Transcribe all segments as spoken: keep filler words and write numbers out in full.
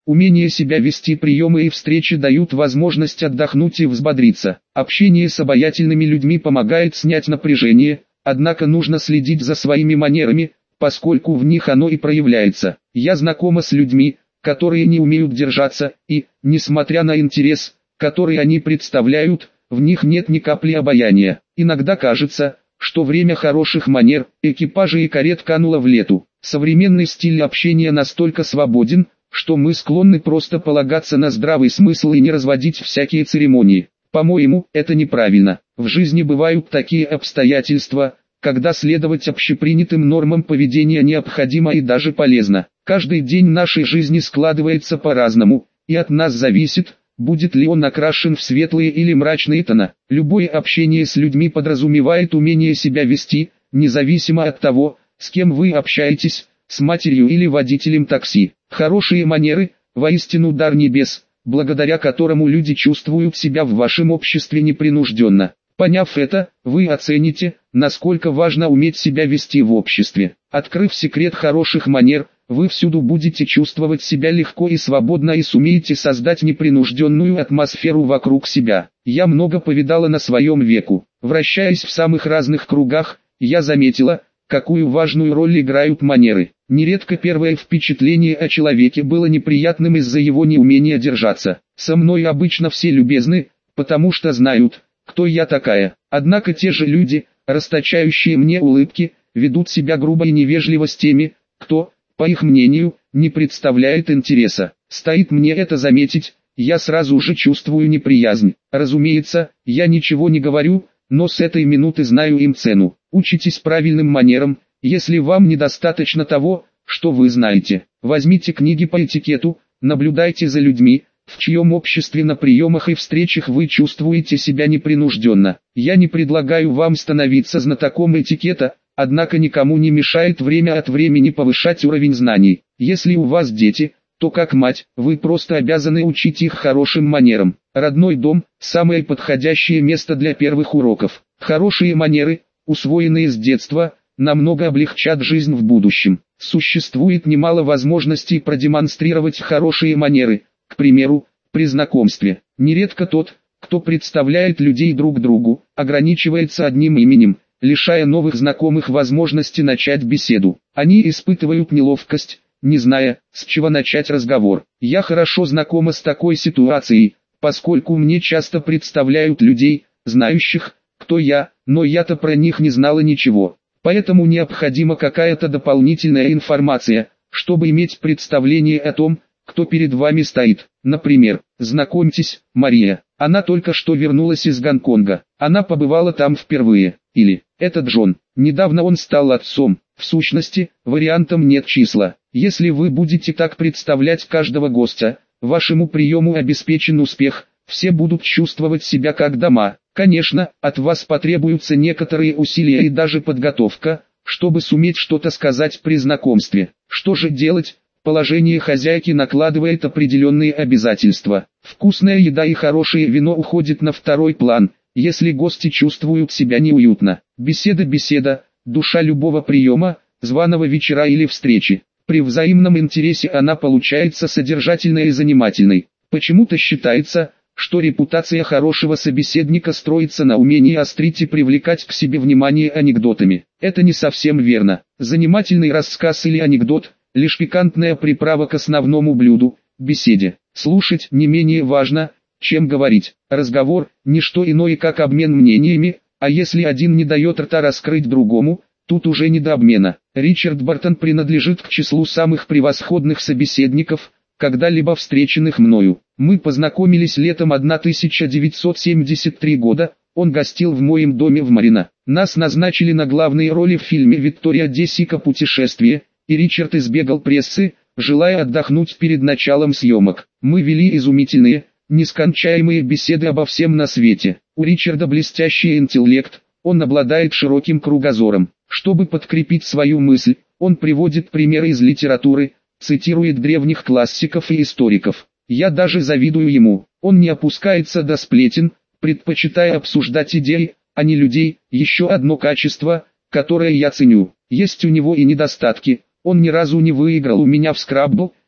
Умение себя вести, приемы и встречи дают возможность отдохнуть и взбодриться. Общение с обаятельными людьми помогает снять напряжение, однако нужно следить за своими манерами, поскольку в них оно и проявляется. Я знакома с людьми, которые не умеют держаться, и, несмотря на интерес, который они представляют, в них нет ни капли обаяния. Иногда кажется, что время хороших манер, экипажей и карет кануло в лету. Современный стиль общения настолько свободен, что мы склонны просто полагаться на здравый смысл и не разводить всякие церемонии. По-моему, это неправильно. В жизни бывают такие обстоятельства, когда следовать общепринятым нормам поведения необходимо и даже полезно. Каждый день нашей жизни складывается по-разному, и от нас зависит, будет ли он окрашен в светлые или мрачные тона. Любое общение с людьми подразумевает умение себя вести, независимо от того, с кем вы общаетесь, с матерью или водителем такси. Хорошие манеры – воистину дар небес, благодаря которому люди чувствуют себя в вашем обществе непринужденно. Поняв это, вы оцените, насколько важно уметь себя вести в обществе. Открыв секрет хороших манер, вы всюду будете чувствовать себя легко и свободно и сумеете создать непринужденную атмосферу вокруг себя. Я много повидала на своем веку. Вращаясь в самых разных кругах, я заметила, какую важную роль играют манеры. Нередко первое впечатление о человеке было неприятным из-за его неумения держаться. Со мной обычно все любезны, потому что знают, кто я такая. Однако те же люди, расточающие мне улыбки, ведут себя грубо и невежливо с теми, кто, по их мнению, не представляет интереса. Стоит мне это заметить, я сразу же чувствую неприязнь. Разумеется, я ничего не говорю, но с этой минуты знаю им цену. Учитесь правильным манерам, если вам недостаточно того, что вы знаете. Возьмите книги по этикету, наблюдайте за людьми, в чьем обществе на приемах и встречах вы чувствуете себя непринужденно. Я не предлагаю вам становиться знатоком этикета, однако никому не мешает время от времени повышать уровень знаний. Если у вас дети, то как мать, вы просто обязаны учить их хорошим манерам. Родной дом – самое подходящее место для первых уроков. Хорошие манеры, усвоенные с детства, намного облегчат жизнь в будущем. Существует немало возможностей продемонстрировать хорошие манеры, к примеру, при знакомстве. Нередко тот, кто представляет людей друг другу, ограничивается одним именем, лишая новых знакомых возможности начать беседу. Они испытывают неловкость, не зная, с чего начать разговор. Я хорошо знакома с такой ситуацией, поскольку мне часто представляют людей, знающих, кто я, но я-то про них не знала ничего. Поэтому необходима какая-то дополнительная информация, чтобы иметь представление о том, кто перед вами стоит. Например, знакомьтесь, Мария. Она только что вернулась из Гонконга. Она побывала там впервые. Или, это Джон. Недавно он стал отцом. В сущности, вариантом нет числа. Если вы будете так представлять каждого гостя, вашему приему обеспечен успех, все будут чувствовать себя как дома. Конечно, от вас потребуются некоторые усилия и даже подготовка, чтобы суметь что-то сказать при знакомстве. Что же делать? Положение хозяйки накладывает определенные обязательства. Вкусная еда и хорошее вино уходят на второй план, если гости чувствуют себя неуютно. Беседа-беседа, душа любого приема, званого вечера или встречи. При взаимном интересе она получается содержательной и занимательной. Почему-то считается, что репутация хорошего собеседника строится на умении острить и привлекать к себе внимание анекдотами. Это не совсем верно. Занимательный рассказ или анекдот – лишь пикантная приправа к основному блюду – беседе. Слушать не менее важно, чем говорить. Разговор – не что иное, как обмен мнениями, а если один не дает рта раскрыть другому, тут уже не до обмена. Ричард Бартон принадлежит к числу самых превосходных собеседников, когда-либо встреченных мною. Мы познакомились летом тысяча девятьсот семьдесят третьего года, он гостил в моем доме в Марино. Нас назначили на главные роли в фильме «Виктория де Сика. Путешествие», и Ричард избегал прессы, желая отдохнуть перед началом съемок. Мы вели изумительные, нескончаемые беседы обо всем на свете. У Ричарда блестящий интеллект, он обладает широким кругозором. Чтобы подкрепить свою мысль, он приводит примеры из литературы, цитирует древних классиков и историков. Я даже завидую ему. Он не опускается до сплетен, предпочитая обсуждать идеи, а не людей. Еще одно качество, которое я ценю. Есть у него и недостатки. Он ни разу не выиграл у меня в скраббл,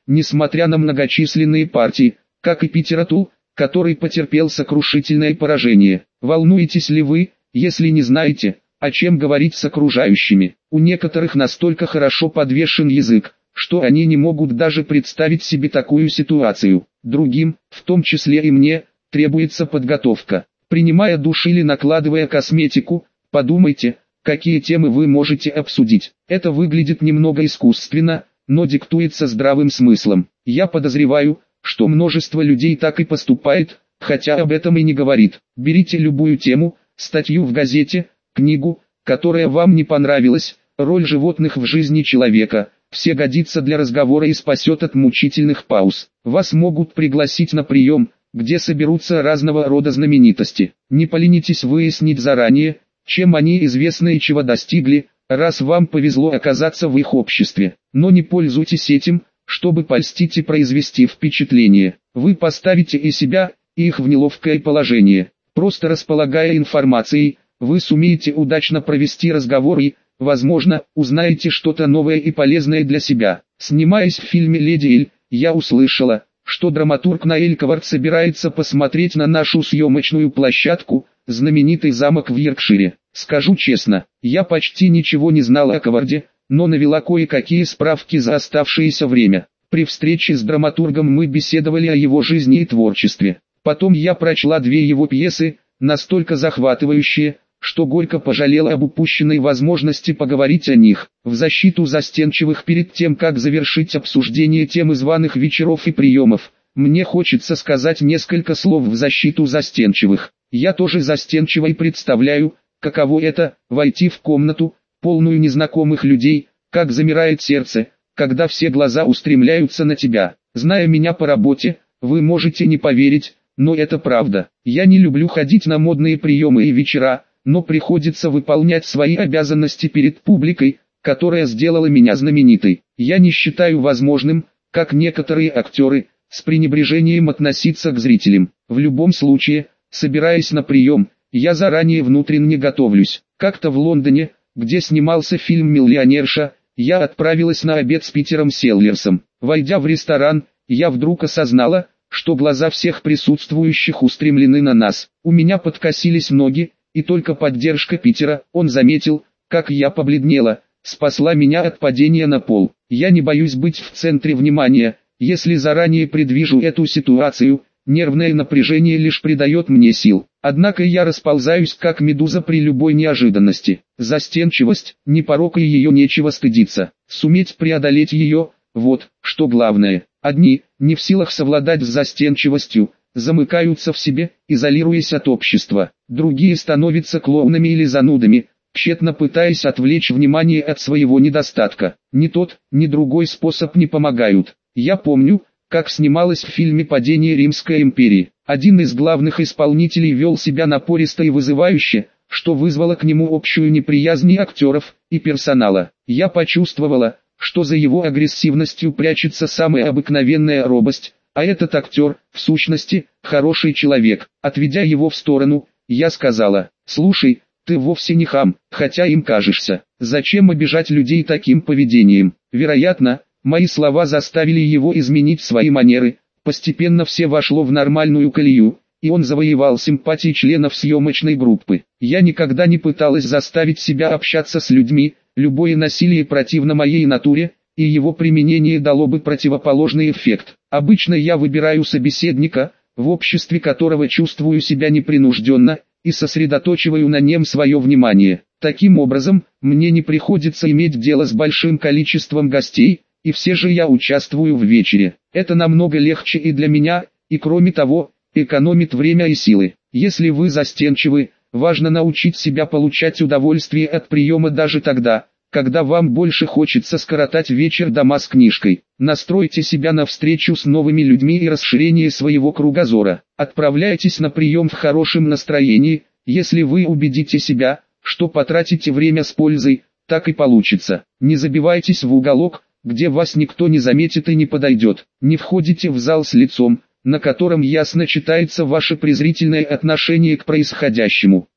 несмотря на многочисленные партии, как и Питератул, который потерпел сокрушительное поражение. Волнуетесь ли вы, если не знаете, о чем говорить с окружающими? У некоторых настолько хорошо подвешен язык, что они не могут даже представить себе такую ситуацию. Другим, в том числе и мне, требуется подготовка. Принимая душ или накладывая косметику, подумайте, какие темы вы можете обсудить. Это выглядит немного искусственно, но диктуется здравым смыслом. Я подозреваю, что множество людей так и поступает, хотя об этом и не говорит. Берите любую тему, статью в газете, книгу, которая вам не понравилась, роль животных в жизни человека, все годится для разговора и спасет от мучительных пауз. Вас могут пригласить на прием, где соберутся разного рода знаменитости. Не поленитесь выяснить заранее, чем они известны и чего достигли, раз вам повезло оказаться в их обществе. Но не пользуйтесь этим, чтобы польстить и произвести впечатление. Вы поставите и себя, и их в неловкое положение. Просто располагая информацией, вы сумеете удачно провести разговор и, возможно, узнаете что-то новое и полезное для себя. Снимаясь в фильме «Леди Эль», я услышала, что драматург Ноэль Ковард собирается посмотреть на нашу съемочную площадку, знаменитый замок в Йоркшире. Скажу честно, я почти ничего не знала о Коварде, но навела кое-какие справки за оставшееся время. При встрече с драматургом мы беседовали о его жизни и творчестве. Потом я прочла две его пьесы, настолько захватывающие, что горько пожалела об упущенной возможности поговорить о них. В защиту застенчивых перед тем, как завершить обсуждение темы званых вечеров и приемов, мне хочется сказать несколько слов в защиту застенчивых. Я тоже застенчива и представляю, каково это, войти в комнату, полную незнакомых людей, как замирает сердце, когда все глаза устремляются на тебя. Зная меня по работе, вы можете не поверить, но это правда. Я не люблю ходить на модные приемы и вечера, но приходится выполнять свои обязанности перед публикой, которая сделала меня знаменитой. Я не считаю возможным, как некоторые актеры, с пренебрежением относиться к зрителям. В любом случае, собираясь на прием, я заранее внутренне готовлюсь. Как-то в Лондоне, где снимался фильм «Миллионерша», я отправилась на обед с Питером Селлерсом. Войдя в ресторан, я вдруг осознала, что глаза всех присутствующих устремлены на нас. У меня подкосились ноги, и только поддержка Питера, он заметил, как я побледнела, спасла меня от падения на пол. Я не боюсь быть в центре внимания, если заранее предвижу эту ситуацию, нервное напряжение лишь придает мне сил. Однако я расползаюсь как медуза при любой неожиданности. Застенчивость, не порок и ее нечего стыдиться. Суметь преодолеть ее, вот, что главное. Одни, не в силах совладать с застенчивостью, замыкаются в себе, изолируясь от общества. Другие становятся клоунами или занудами, тщетно пытаясь отвлечь внимание от своего недостатка. Ни тот, ни другой способ не помогают. Я помню, как снималось в фильме «Падение Римской империи». Один из главных исполнителей вел себя напористо и вызывающе, что вызвало к нему общую неприязнь и актеров, и персонала. Я почувствовала, что за его агрессивностью прячется самая обыкновенная робость, а этот актер, в сущности, хороший человек. Отведя его в сторону, я сказала: «Слушай, ты вовсе не хам, хотя им кажешься. Зачем обижать людей таким поведением?» Вероятно, мои слова заставили его изменить свои манеры. Постепенно все вошло в нормальную колею, и он завоевал симпатии членов съемочной группы. Я никогда не пыталась заставить себя общаться с людьми, любое насилие противно моей натуре, и его применение дало бы противоположный эффект. Обычно я выбираю собеседника, в обществе которого чувствую себя непринужденно, и сосредоточиваю на нем свое внимание. Таким образом, мне не приходится иметь дело с большим количеством гостей, и все же я участвую в вечере. Это намного легче и для меня, и кроме того, экономит время и силы. Если вы застенчивы, важно научить себя получать удовольствие от приема даже тогда, когда вам больше хочется скоротать вечер дома с книжкой. Настройте себя на встречу с новыми людьми и расширение своего кругозора. Отправляйтесь на прием в хорошем настроении. Если вы убедите себя, что потратите время с пользой, так и получится. Не забивайтесь в уголок, где вас никто не заметит и не подойдет. Не входите в зал с лицом, на котором ясно читается ваше презрительное отношение к происходящему.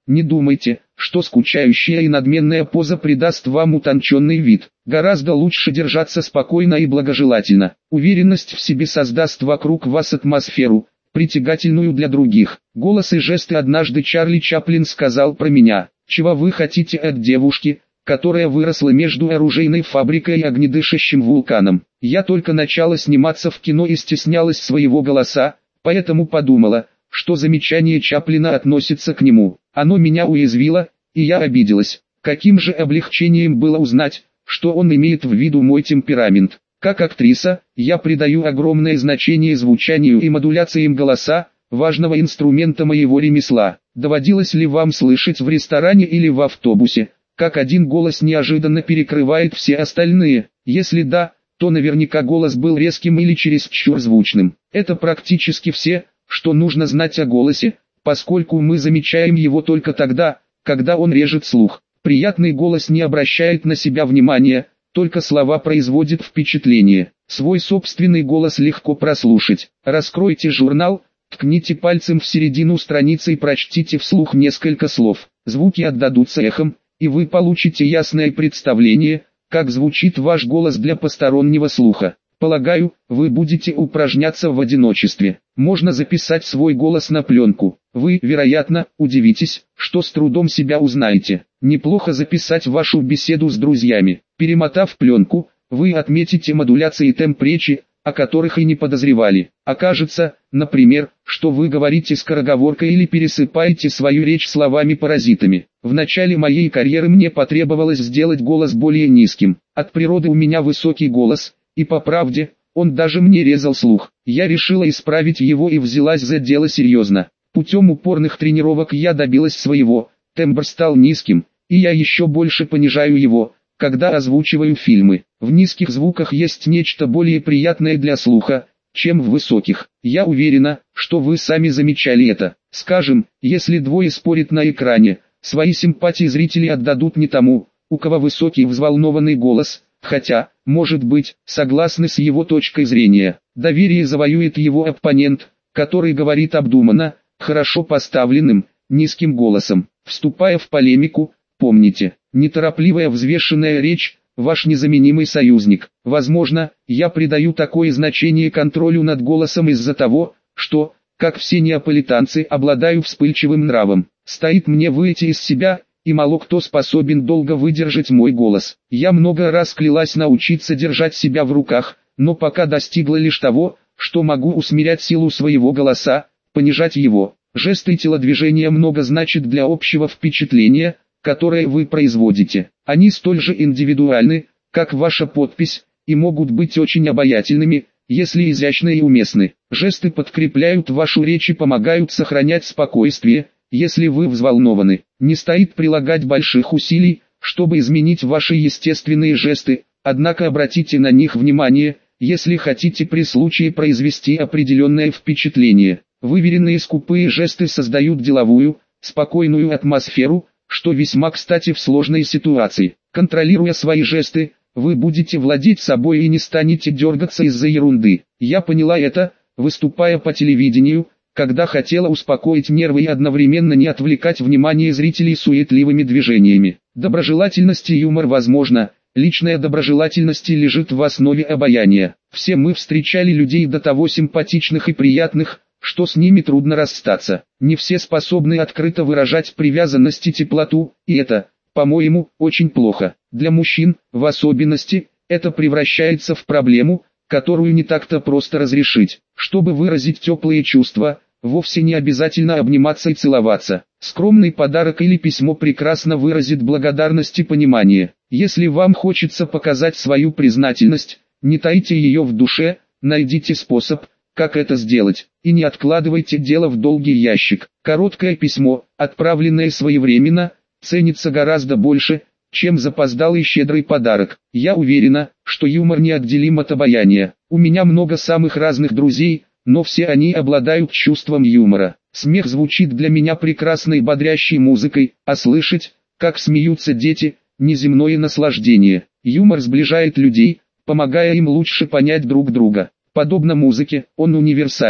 Не думайте, что скучающая и надменная поза придаст вам утонченный вид. Гораздо лучше держаться спокойно и благожелательно. Уверенность в себе создаст вокруг вас атмосферу, притягательную для других. Голос и жесты. Однажды Чарли Чаплин сказал про меня: «Чего вы хотите от девушки, которая выросла между оружейной фабрикой и огнедышащим вулканом?» Я только начала сниматься в кино и стеснялась своего голоса, поэтому подумала, что замечание Чаплина относится к нему. Оно меня уязвило, и я обиделась. Каким же облегчением было узнать, что он имеет в виду мой темперамент. Как актриса, я придаю огромное значение звучанию и модуляциям голоса, важного инструмента моего ремесла. Доводилось ли вам слышать в ресторане или в автобусе, как один голос неожиданно перекрывает все остальные? Если да, то наверняка голос был резким или чересчур звучным. Это практически все, что нужно знать о голосе, поскольку мы замечаем его только тогда, когда он режет слух. Приятный голос не обращает на себя внимания, только слова производят впечатление. Свой собственный голос легко прослушать. Раскройте журнал, ткните пальцем в середину страницы и прочтите вслух несколько слов. Звуки отдадутся эхом, и вы получите ясное представление, как звучит ваш голос для постороннего слуха. Полагаю, вы будете упражняться в одиночестве. Можно записать свой голос на пленку. Вы, вероятно, удивитесь, что с трудом себя узнаете. Неплохо записать вашу беседу с друзьями. Перемотав пленку, вы отметите модуляции и темп речи, о которых и не подозревали. Окажется, например, что вы говорите скороговоркой или пересыпаете свою речь словами-паразитами. В начале моей карьеры мне потребовалось сделать голос более низким. От природы у меня высокий голос, и по правде, он даже мне резал слух. Я решила исправить его и взялась за дело серьезно. Путем упорных тренировок я добилась своего, тембр стал низким, и я еще больше понижаю его, когда озвучиваю фильмы. В низких звуках есть нечто более приятное для слуха, чем в высоких. Я уверена, что вы сами замечали это. Скажем, если двое спорят на экране, свои симпатии зрители отдадут не тому, у кого высокий взволнованный голос, хотя, может быть, согласны с его точкой зрения. Доверие завоюет его оппонент, который говорит обдуманно, хорошо поставленным, низким голосом. Вступая в полемику, помните, неторопливая взвешенная речь – ваш незаменимый союзник. Возможно, я придаю такое значение контролю над голосом из-за того, что, как все неаполитанцы, обладаю вспыльчивым нравом. Стоит мне выйти из себя, и мало кто способен долго выдержать мой голос. Я много раз клялась научиться держать себя в руках, но пока достигла лишь того, что могу усмирять силу своего голоса, понижать его. Жесты и телодвижения много значат для общего впечатления, которое вы производите. Они столь же индивидуальны, как ваша подпись, и могут быть очень обаятельными, если изящны и уместны. Жесты подкрепляют вашу речь и помогают сохранять спокойствие, если вы взволнованы. Не стоит прилагать больших усилий, чтобы изменить ваши естественные жесты, однако обратите на них внимание, если хотите при случае произвести определенное впечатление. Выверенные скупые жесты создают деловую, спокойную атмосферу, что весьма кстати в сложной ситуации. Контролируя свои жесты, вы будете владеть собой и не станете дергаться из-за ерунды. Я поняла это, выступая по телевидению, когда хотела успокоить нервы и одновременно не отвлекать внимание зрителей суетливыми движениями. Доброжелательность и юмор возможно, личная доброжелательность лежит в основе обаяния. Все мы встречали людей до того симпатичных и приятных, что с ними трудно расстаться. Не все способны открыто выражать привязанность и теплоту, и это, по-моему, очень плохо. Для мужчин, в особенности, это превращается в проблему, которую не так-то просто разрешить. Чтобы выразить теплые чувства, вовсе не обязательно обниматься и целоваться. Скромный подарок или письмо прекрасно выразит благодарность и понимание. Если вам хочется показать свою признательность, не тайте ее в душе, найдите способ, как это сделать, и не откладывайте дело в долгий ящик. Короткое письмо, отправленное своевременно, ценится гораздо больше, чем запоздалый щедрый подарок. Я уверена, что юмор неотделим от обаяния. У меня много самых разных друзей, но все они обладают чувством юмора. Смех звучит для меня прекрасной бодрящей музыкой, а слышать, как смеются дети, неземное наслаждение. Юмор сближает людей, помогая им лучше понять друг друга. Подобно музыке, он универсален.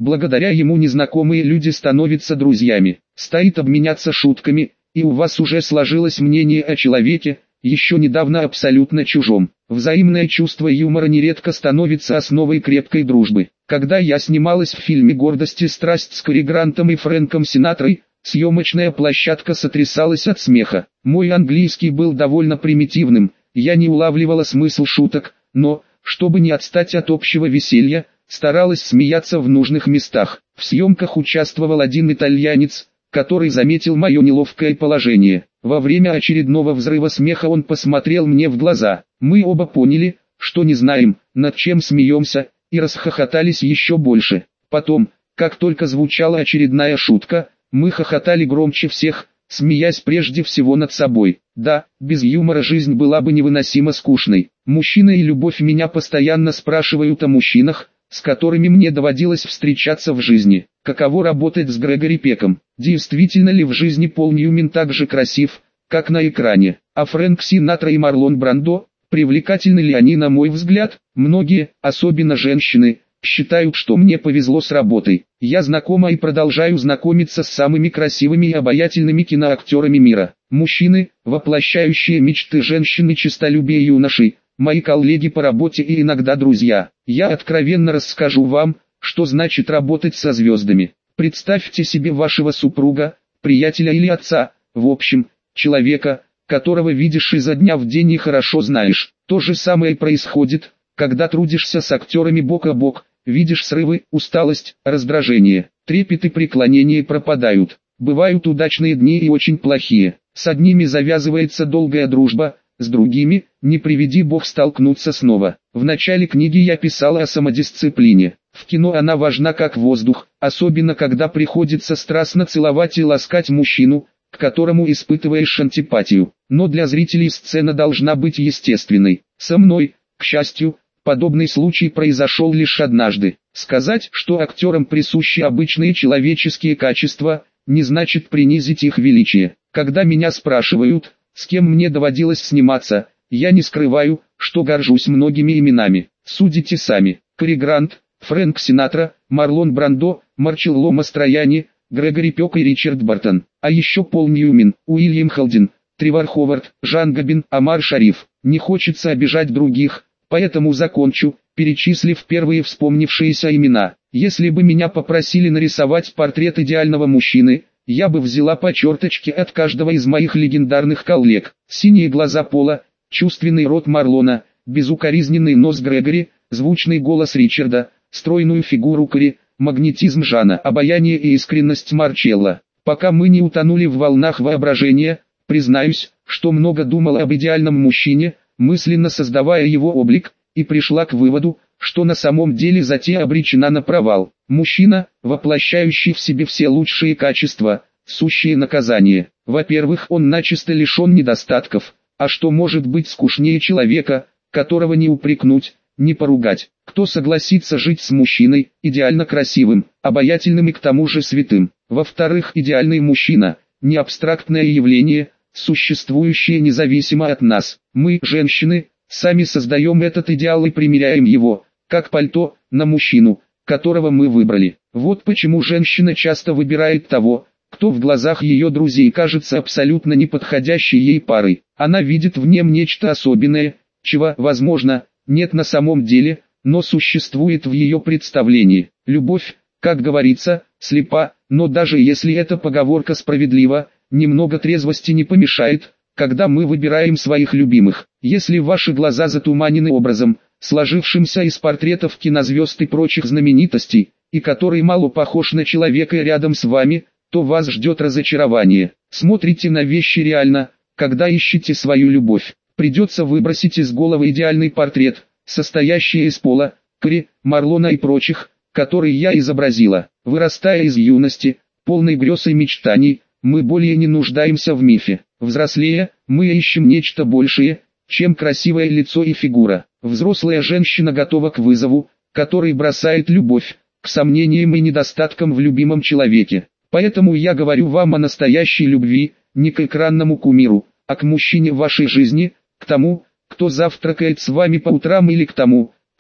Благодаря ему незнакомые люди становятся друзьями. Стоит обменяться шутками, и у вас уже сложилось мнение о человеке, еще недавно абсолютно чужом. Взаимное чувство юмора нередко становится основой крепкой дружбы. Когда я снималась в фильме «Гордость и страсть» с Кэрри Грантом и Фрэнком Синатрой, съемочная площадка сотрясалась от смеха. Мой английский был довольно примитивным, я не улавливала смысл шуток, но, чтобы не отстать от общего веселья, старалась смеяться в нужных местах. В съемках участвовал один итальянец, который заметил мое неловкое положение. Во время очередного взрыва смеха он посмотрел мне в глаза. Мы оба поняли, что не знаем, над чем смеемся, и расхохотались еще больше. Потом, как только звучала очередная шутка, мы хохотали громче всех, смеясь прежде всего над собой. Да, без юмора жизнь была бы невыносимо скучной. Мужчина и любовь меня постоянно спрашивают о мужчинах, с которыми мне доводилось встречаться в жизни. Каково работать с Грегори Пеком? Действительно ли в жизни Пол Ньюмен так же красив, как на экране? А Фрэнк Синатра и Марлон Брандо, привлекательны ли они на мой взгляд? Многие, особенно женщины, считают, что мне повезло с работой. Я знакома и продолжаю знакомиться с самыми красивыми и обаятельными киноактерами мира. Мужчины, воплощающие мечты женщин и честолюбие юношей, мои коллеги по работе и иногда друзья. Я откровенно расскажу вам, что значит работать со звездами. Представьте себе вашего супруга, приятеля или отца, в общем, человека, которого видишь изо дня в день и хорошо знаешь. То же самое происходит, когда трудишься с актерами бок о бок, видишь срывы, усталость, раздражение, трепет и преклонение пропадают. Бывают удачные дни и очень плохие. С одними завязывается долгая дружба, с другими, не приведи бог, столкнуться снова. В начале книги я писала о самодисциплине. В кино она важна как воздух, особенно когда приходится страстно целовать и ласкать мужчину, к которому испытываешь антипатию. Но для зрителей сцена должна быть естественной. Со мной, к счастью, подобный случай произошел лишь однажды. Сказать, что актерам присущи обычные человеческие качества, не значит принизить их величие. Когда меня спрашивают, с кем мне доводилось сниматься, я не скрываю, что горжусь многими именами. Судите сами. Кэрри Грант, Фрэнк Синатра, Марлон Брандо, Марчелло Мастрояни, Грегори Пек и Ричард Бартон. А еще Пол Ньюмен, Уильям Холден, Тревор Ховард, Жан Габин, Омар Шариф. Не хочется обижать других, поэтому закончу, перечислив первые вспомнившиеся имена. Если бы меня попросили нарисовать портрет идеального мужчины, я бы взяла по черточке от каждого из моих легендарных коллег. Синие глаза Пола, чувственный рот Марлона, безукоризненный нос Грегори, звучный голос Ричарда, стройную фигуру Кэрри, магнетизм Жана, обаяние и искренность Марчелло. Пока мы не утонули в волнах воображения, признаюсь, что много думала об идеальном мужчине, мысленно создавая его облик, и пришла к выводу, что на самом деле затея обречена на провал. Мужчина, воплощающий в себе все лучшие качества, сущие наказание. Во-первых, он начисто лишен недостатков, а что может быть скучнее человека, которого не упрекнуть, не поругать? Кто согласится жить с мужчиной, идеально красивым, обаятельным и к тому же святым? Во-вторых, идеальный мужчина, не абстрактное явление, существующее независимо от нас. Мы, женщины, сами создаем этот идеал и примеряем его, как пальто, на мужчину, которого мы выбрали. Вот почему женщина часто выбирает того, кто в глазах ее друзей кажется абсолютно неподходящей ей парой. Она видит в нем нечто особенное, чего, возможно, нет на самом деле, но существует в ее представлении. Любовь, как говорится, слепа, но даже если эта поговорка справедлива, немного трезвости не помешает, когда мы выбираем своих любимых. Если ваши глаза затуманены образом, сложившимся из портретов кинозвезд и прочих знаменитостей, и который мало похож на человека рядом с вами, то вас ждет разочарование. Смотрите на вещи реально, когда ищете свою любовь. Придется выбросить из головы идеальный портрет, состоящий из Пола, Кэрри, Марлона и прочих, которые я изобразила. Вырастая из юности, полной грез и мечтаний, мы более не нуждаемся в мифе. Взрослея, мы ищем нечто большее, чем красивое лицо и фигура. Взрослая женщина готова к вызову, который бросает любовь, к сомнениям и недостаткам в любимом человеке. Поэтому я говорю вам о настоящей любви, не к экранному кумиру, а к мужчине в вашей жизни, к тому, кто завтракает с вами по утрам или к тому,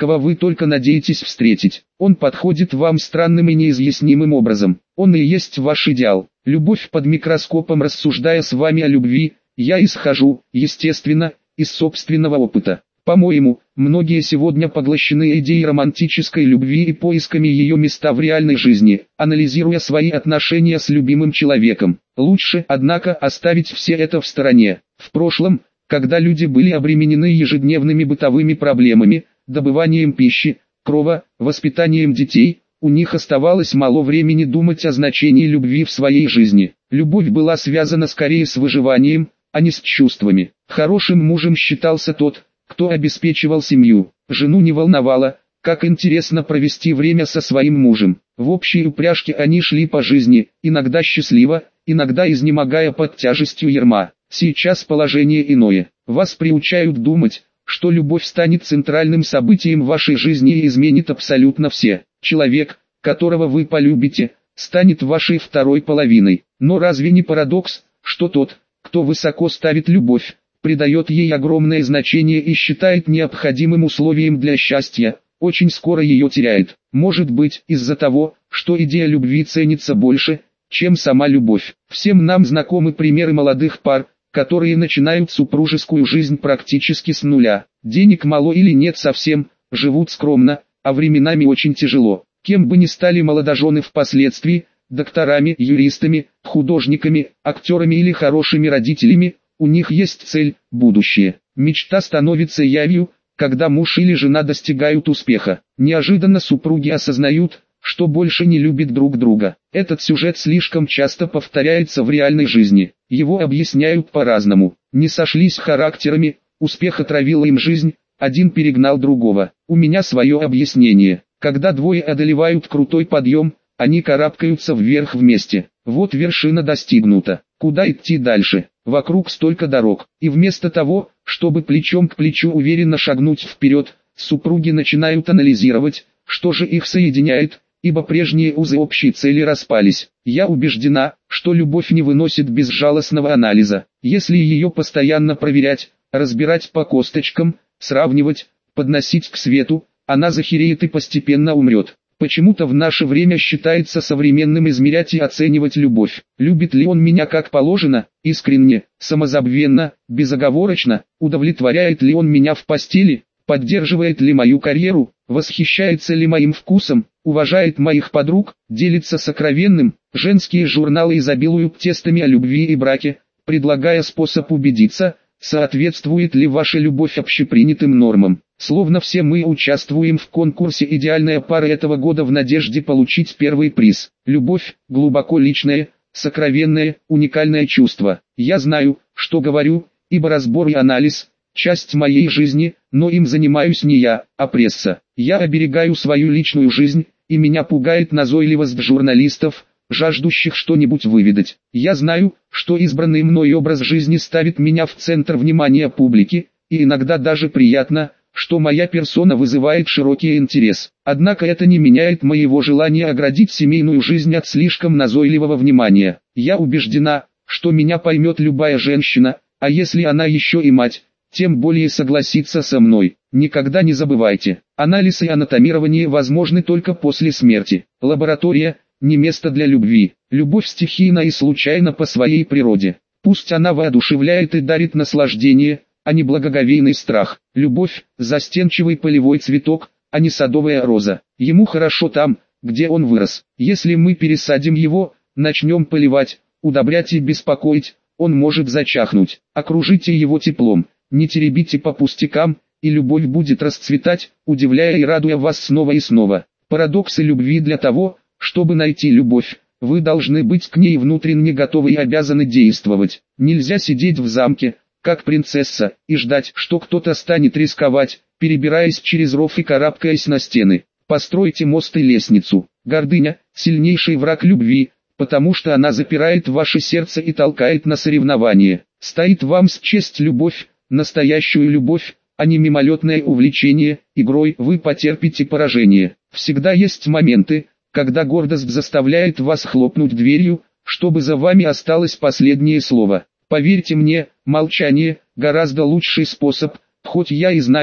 кого вы только надеетесь встретить. Он подходит вам странным и неизъяснимым образом. Он и есть ваш идеал. Любовь под микроскопом. Рассуждая с вами о любви, я исхожу, естественно, из собственного опыта. По-моему, многие сегодня поглощены идеей романтической любви и поисками ее места в реальной жизни, анализируя свои отношения с любимым человеком. Лучше, однако, оставить все это в стороне. В прошлом, когда люди были обременены ежедневными бытовыми проблемами, добыванием пищи, крова, воспитанием детей, у них оставалось мало времени думать о значении любви в своей жизни. Любовь была связана скорее с выживанием, а не с чувствами. Хорошим мужем считался тот, кто обеспечивал семью. Жену не волновало, как интересно провести время со своим мужем. В общей упряжке они шли по жизни, иногда счастливо, иногда изнемогая под тяжестью ярма. Сейчас положение иное. Вас приучают думать, что любовь станет центральным событием вашей жизни и изменит абсолютно все. Человек, которого вы полюбите, станет вашей второй половиной. Но разве не парадокс, что тот, кто высоко ставит любовь, придает ей огромное значение и считает необходимым условием для счастья, очень скоро ее теряет? Может быть, из-за того, что идея любви ценится больше, чем сама любовь. Всем нам знакомы примеры молодых пар, которые начинают супружескую жизнь практически с нуля. Денег мало или нет совсем, живут скромно, а временами очень тяжело. Кем бы ни стали молодожены впоследствии, докторами, юристами, художниками, актерами или хорошими родителями, у них есть цель – будущее. Мечта становится явью, когда муж или жена достигают успеха. Неожиданно супруги осознают, что больше не любят друг друга. Этот сюжет слишком часто повторяется в реальной жизни. Его объясняют по-разному. Не сошлись характерами, успех отравил им жизнь, один перегнал другого. У меня свое объяснение. Когда двое одолевают крутой подъем, они карабкаются вверх вместе. Вот вершина достигнута. Куда идти дальше? Вокруг столько дорог. И вместо того, чтобы плечом к плечу уверенно шагнуть вперед, супруги начинают анализировать, что же их соединяет, ибо прежние узы общей цели распались. Я убеждена, что любовь не выносит безжалостного анализа. Если ее постоянно проверять, разбирать по косточкам, сравнивать, подносить к свету, она захереет и постепенно умрет. Почему-то в наше время считается современным измерять и оценивать любовь. Любит ли он меня как положено, искренне, самозабвенно, безоговорочно, удовлетворяет ли он меня в постели, поддерживает ли мою карьеру, восхищается ли моим вкусом, уважает моих подруг, делится сокровенным. Женские журналы изобилуют тестами о любви и браке, предлагая способ убедиться, соответствует ли ваша любовь общепринятым нормам. Словно все мы участвуем в конкурсе «Идеальная пара» этого года в надежде получить первый приз. Любовь – глубоко личное, сокровенное, уникальное чувство. Я знаю, что говорю, ибо разбор и анализ – часть моей жизни, но им занимаюсь не я, а пресса. Я оберегаю свою личную жизнь, и меня пугает назойливость журналистов, жаждущих что-нибудь выведать. Я знаю, что избранный мной образ жизни ставит меня в центр внимания публики, и иногда даже приятно, что моя персона вызывает широкий интерес. Однако это не меняет моего желания оградить семейную жизнь от слишком назойливого внимания. Я убеждена, что меня поймет любая женщина, а если она еще и мать, тем более согласится со мной. Никогда не забывайте, анализ и анатомирование возможны только после смерти. Лаборатория – не место для любви. Любовь стихийна и случайна по своей природе. Пусть она воодушевляет и дарит наслаждение, а не благоговейный страх. Любовь – застенчивый полевой цветок, а не садовая роза. Ему хорошо там, где он вырос. Если мы пересадим его, начнем поливать, удобрять и беспокоить, он может зачахнуть. Окружите его теплом, не теребите по пустякам, и любовь будет расцветать, удивляя и радуя вас снова и снова. Парадоксы любви. Для того, чтобы найти любовь, вы должны быть к ней внутренне готовы и обязаны действовать. Нельзя сидеть в замке, как принцесса, и ждать, что кто-то станет рисковать, перебираясь через ров и карабкаясь на стены. Постройте мост и лестницу. Гордыня – сильнейший враг любви, потому что она запирает ваше сердце и толкает на соревнования. Стоит вам счесть любовь, настоящую любовь, а не мимолетное увлечение, игрой вы потерпите поражение. Всегда есть моменты, когда гордость заставляет вас хлопнуть дверью, чтобы за вами осталось последнее слово. Поверьте мне, молчание – гораздо лучший способ, хоть я и знаю,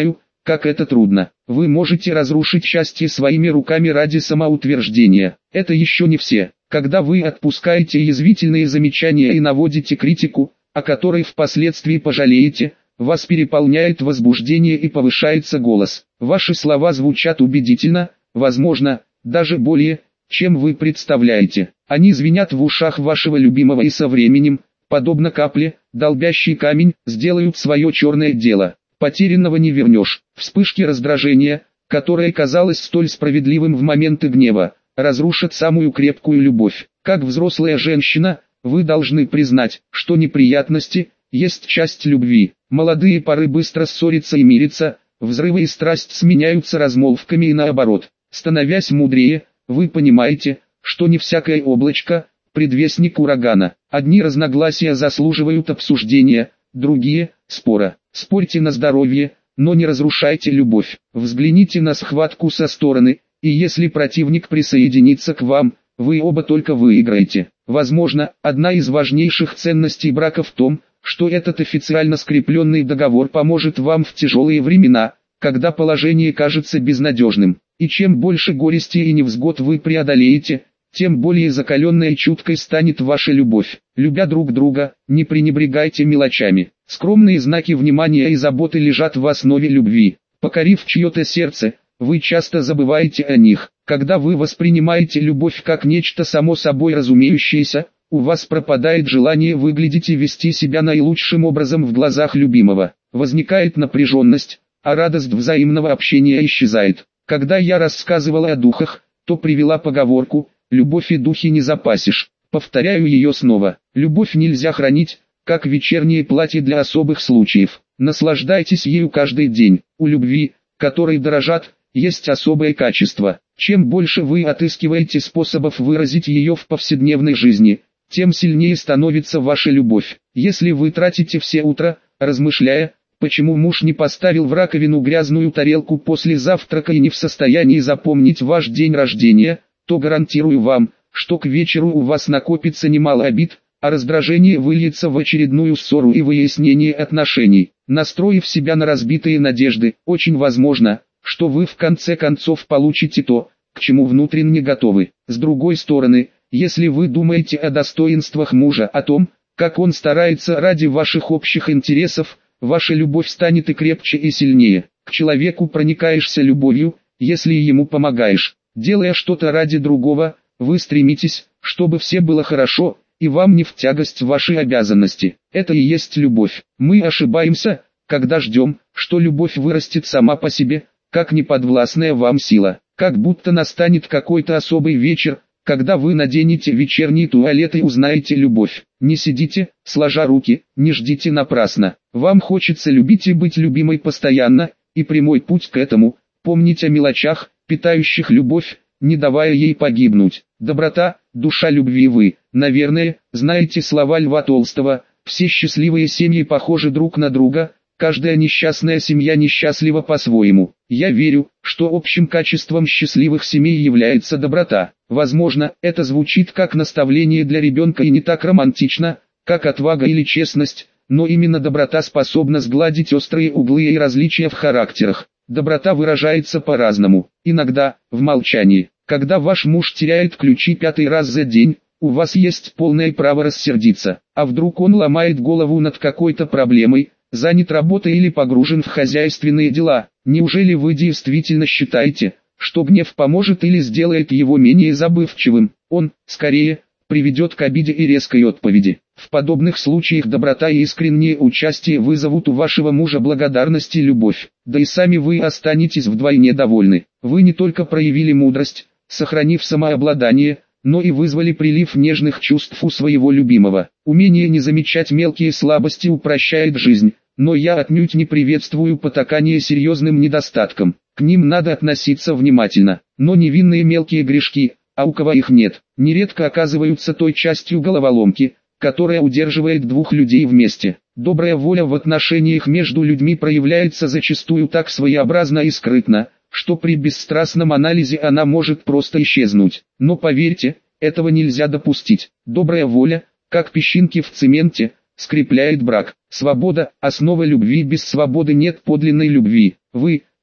как это трудно. Вы можете разрушить счастье своими руками ради самоутверждения. Это еще не все. Когда вы отпускаете язвительные замечания и наводите критику, о которой впоследствии пожалеете, вас переполняет возбуждение и повышается голос. Ваши слова звучат убедительно, возможно, даже более, чем вы представляете. Они звенят в ушах вашего любимого и со временем, подобно капле, долбящий камень, сделают свое черное дело. Потерянного не вернешь. Вспышки раздражения, которое казалось столь справедливым в моменты гнева, разрушат самую крепкую любовь. Как взрослая женщина, вы должны признать, что неприятности есть часть любви. Молодые пары быстро ссорятся и мирятся, взрывы и страсть сменяются размолвками и наоборот. Становясь мудрее, вы понимаете, что не всякое облачко – предвестник урагана. Одни разногласия заслуживают обсуждения, другие – спора. Спорьте на здоровье, но не разрушайте любовь. Взгляните на схватку со стороны, и если противник присоединится к вам, вы оба только выиграете. Возможно, одна из важнейших ценностей брака в том, что этот официально скрепленный договор поможет вам в тяжелые времена, когда положение кажется безнадежным. И чем больше горести и невзгод вы преодолеете, тем более закаленной и чуткой станет ваша любовь. Любя друг друга, не пренебрегайте мелочами. Скромные знаки внимания и заботы лежат в основе любви. Покорив чье-то сердце, вы часто забываете о них. Когда вы воспринимаете любовь как нечто само собой разумеющееся, у вас пропадает желание выглядеть и вести себя наилучшим образом в глазах любимого. Возникает напряженность, а радость взаимного общения исчезает. Когда я рассказывала о духах, то привела поговорку «любовь и духи не запасишь». Повторяю ее снова. Любовь нельзя хранить, как вечернее платье для особых случаев. Наслаждайтесь ею каждый день. У любви, которой дорожат, есть особое качество. Чем больше вы отыскиваете способов выразить ее в повседневной жизни, тем сильнее становится ваша любовь. Если вы тратите все утро, размышляя, почему муж не поставил в раковину грязную тарелку после завтрака и не в состоянии запомнить ваш день рождения, то гарантирую вам, что к вечеру у вас накопится немало обид, а раздражение выльется в очередную ссору и выяснение отношений. Настроив себя на разбитые надежды, очень возможно, что вы в конце концов получите то, к чему внутренне готовы. С другой стороны, если вы думаете о достоинствах мужа, о том, как он старается ради ваших общих интересов, ваша любовь станет и крепче, и сильнее. К человеку проникаешься любовью, если ему помогаешь. Делая что-то ради другого, вы стремитесь, чтобы все было хорошо, и вам не в тягость ваши обязанности. Это и есть любовь. Мы ошибаемся, когда ждем, что любовь вырастет сама по себе, как неподвластная вам сила. Как будто настанет какой-то особый вечер, когда вы наденете вечерний туалет и узнаете любовь. Не сидите, сложа руки, не ждите напрасно. Вам хочется любить и быть любимой постоянно, и прямой путь к этому – помнить о мелочах, питающих любовь, не давая ей погибнуть. Доброта, душа любви. Вы, наверное, знаете слова Льва Толстого: «Все счастливые семьи похожи друг на друга, каждая несчастная семья несчастлива по-своему». Я верю, что общим качеством счастливых семей является доброта. Возможно, это звучит как наставление для ребенка и не так романтично, как отвага или честность, но именно доброта способна сгладить острые углы и различия в характерах. Доброта выражается по-разному. Иногда, в молчании. Когда ваш муж теряет ключи пятый раз за день, у вас есть полное право рассердиться. А вдруг он ломает голову над какой-то проблемой, занят работой или погружен в хозяйственные дела? Неужели вы действительно считаете, что гнев поможет или сделает его менее забывчивым? Он, скорее, приведет к обиде и резкой отповеди. В подобных случаях доброта и искреннее участие вызовут у вашего мужа благодарность и любовь. Да и сами вы останетесь вдвойне довольны. Вы не только проявили мудрость, сохранив самообладание, но и вызвали прилив нежных чувств у своего любимого. Умение не замечать мелкие слабости упрощает жизнь, но я отнюдь не приветствую потакание серьезным недостаткам. К ним надо относиться внимательно, но невинные мелкие грешки, а у кого их нет, нередко оказываются той частью головоломки, которая удерживает двух людей вместе. Добрая воля в отношениях между людьми проявляется зачастую так своеобразно и скрытно, что при бесстрастном анализе она может просто исчезнуть. Но поверьте, этого нельзя допустить. Добрая воля, как песчинки в цементе, скрепляет брак. Свобода – основа любви. Без свободы нет подлинной любви. Вы,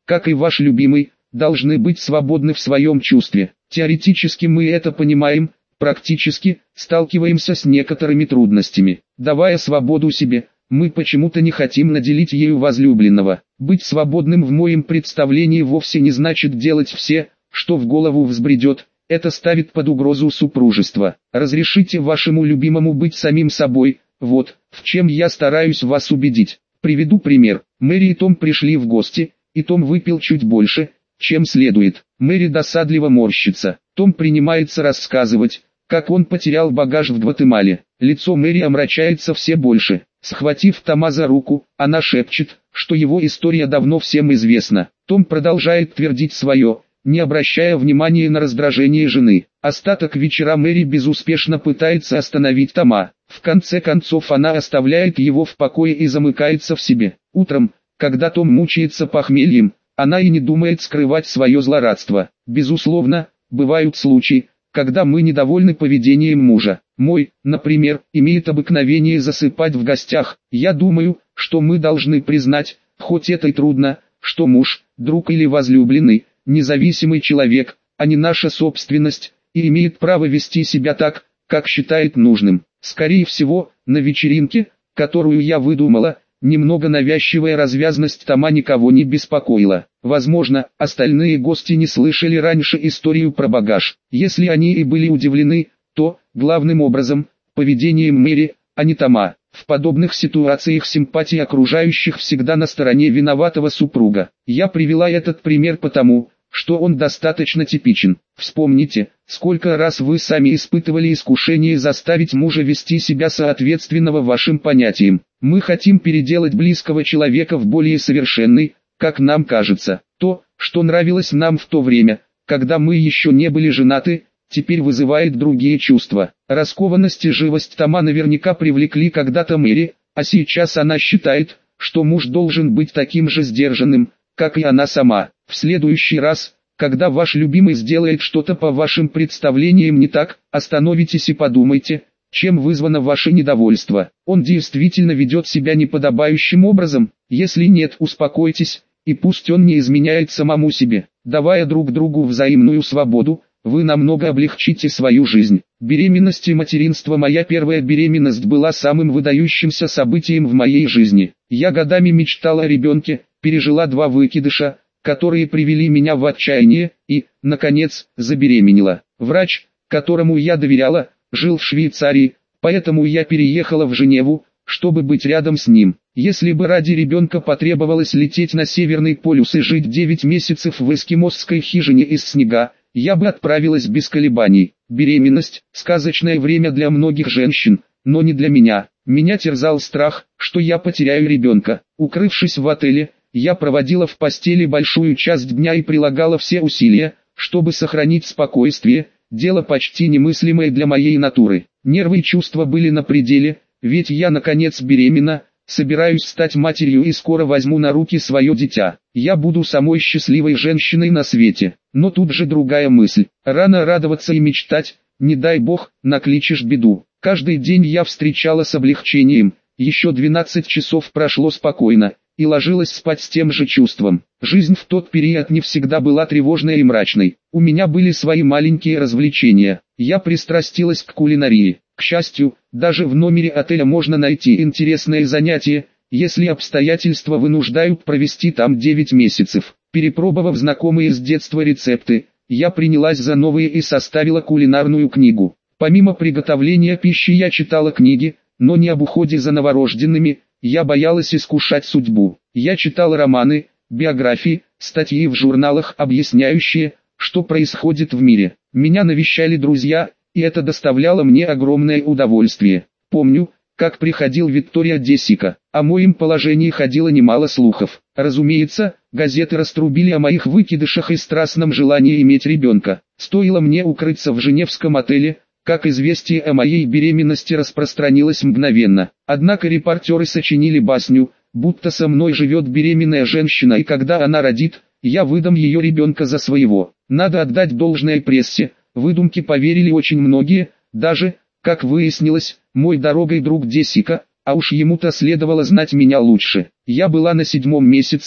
как и ваш любимый, должны быть свободны в своем чувстве. Теоретически мы это понимаем, практически сталкиваемся с некоторыми трудностями. Давая свободу себе, мы почему-то не хотим наделить ею возлюбленного. Быть свободным в моем представлении вовсе не значит делать все, что в голову взбредет. Это ставит под угрозу супружество. Разрешите вашему любимому быть самим собой, вот, в чем я стараюсь вас убедить. Приведу пример. Мэри и Том пришли в гости, и Том выпил чуть больше, чем следует. Мэри досадливо морщится. Том принимается рассказывать, как он потерял багаж в Гватемале. Лицо Мэри омрачается все больше. Схватив Тома за руку, она шепчет, что его история давно всем известна. Том продолжает твердить свое, не обращая внимания на раздражение жены. Остаток вечера Мэри безуспешно пытается остановить Тома. В конце концов она оставляет его в покое и замыкается в себе. Утром, когда Том мучается похмельем, она и не думает скрывать свое злорадство. Безусловно, бывают случаи, когда мы недовольны поведением мужа. Мой, например, имеет обыкновение засыпать в гостях. Я думаю, что мы должны признать, хоть это и трудно, что муж, друг или возлюбленный, независимый человек, а не наша собственность, и имеет право вести себя так, как считает нужным. Скорее всего, на вечеринке, которую я выдумала, немного навязчивая развязность Тома никого не беспокоила. Возможно, остальные гости не слышали раньше историю про багаж. Если они и были удивлены, то, главным образом, поведением Мэри, а не Тома. В подобных ситуациях симпатия окружающих всегда на стороне виноватого супруга. Я привела этот пример потому, что он достаточно типичен. Вспомните, сколько раз вы сами испытывали искушение заставить мужа вести себя соответственного вашим понятиям. Мы хотим переделать близкого человека в более совершенный, как нам кажется. То, что нравилось нам в то время, когда мы еще не были женаты, теперь вызывает другие чувства. Раскованность и живость Тома наверняка привлекли когда-то Мэри, а сейчас она считает, что муж должен быть таким же сдержанным, как и она сама. В следующий раз, когда ваш любимый сделает что-то по вашим представлениям не так, остановитесь и подумайте, чем вызвано ваше недовольство. Он действительно ведет себя неподобающим образом? Если нет, успокойтесь, и пусть он не изменяет самому себе. Давая друг другу взаимную свободу, вы намного облегчите свою жизнь. Беременность и материнство. Моя первая беременность была самым выдающимся событием в моей жизни. Я годами мечтала о ребенке, пережила два выкидыша, которые привели меня в отчаяние, и, наконец, забеременела. Врач, которому я доверяла, жил в Швейцарии, поэтому я переехала в Женеву, чтобы быть рядом с ним. Если бы ради ребенка потребовалось лететь на Северный полюс и жить девять месяцев в эскимосской хижине из снега, я бы отправилась без колебаний. Беременность – сказочное время для многих женщин, но не для меня. Меня терзал страх, что я потеряю ребенка. Укрывшись в отеле, я проводила в постели большую часть дня и прилагала все усилия, чтобы сохранить спокойствие, дело почти немыслимое для моей натуры. Нервы и чувства были на пределе, ведь я наконец беременна, собираюсь стать матерью и скоро возьму на руки свое дитя. Я буду самой счастливой женщиной на свете. Но тут же другая мысль. Рано радоваться и мечтать, не дай бог, накличешь беду. Каждый день я встречала с облегчением, еще двенадцать часов прошло спокойно, и ложилась спать с тем же чувством. Жизнь в тот период не всегда была тревожной и мрачной. У меня были свои маленькие развлечения. Я пристрастилась к кулинарии. К счастью, даже в номере отеля можно найти интересное занятие, если обстоятельства вынуждают провести там девять месяцев. Перепробовав знакомые с детства рецепты, я принялась за новые и составила кулинарную книгу. Помимо приготовления пищи я читала книги, но не об уходе за новорожденными. Я боялась искушать судьбу. Я читал романы, биографии, статьи в журналах, объясняющие, что происходит в мире. Меня навещали друзья, и это доставляло мне огромное удовольствие. Помню, как приходил Виктория де Сика. О моем положении ходило немало слухов. Разумеется, газеты раструбили о моих выкидышах и страстном желании иметь ребенка. Стоило мне укрыться в женевском отеле, как известие о моей беременности распространилось мгновенно. Однако репортеры сочинили басню, будто со мной живет беременная женщина, и когда она родит, я выдам ее ребенка за своего. Надо отдать должное прессе, выдумки поверили очень многие, даже, как выяснилось, мой дорогой друг де Сика, а уж ему-то следовало знать меня лучше. Я была на седьмом месяце,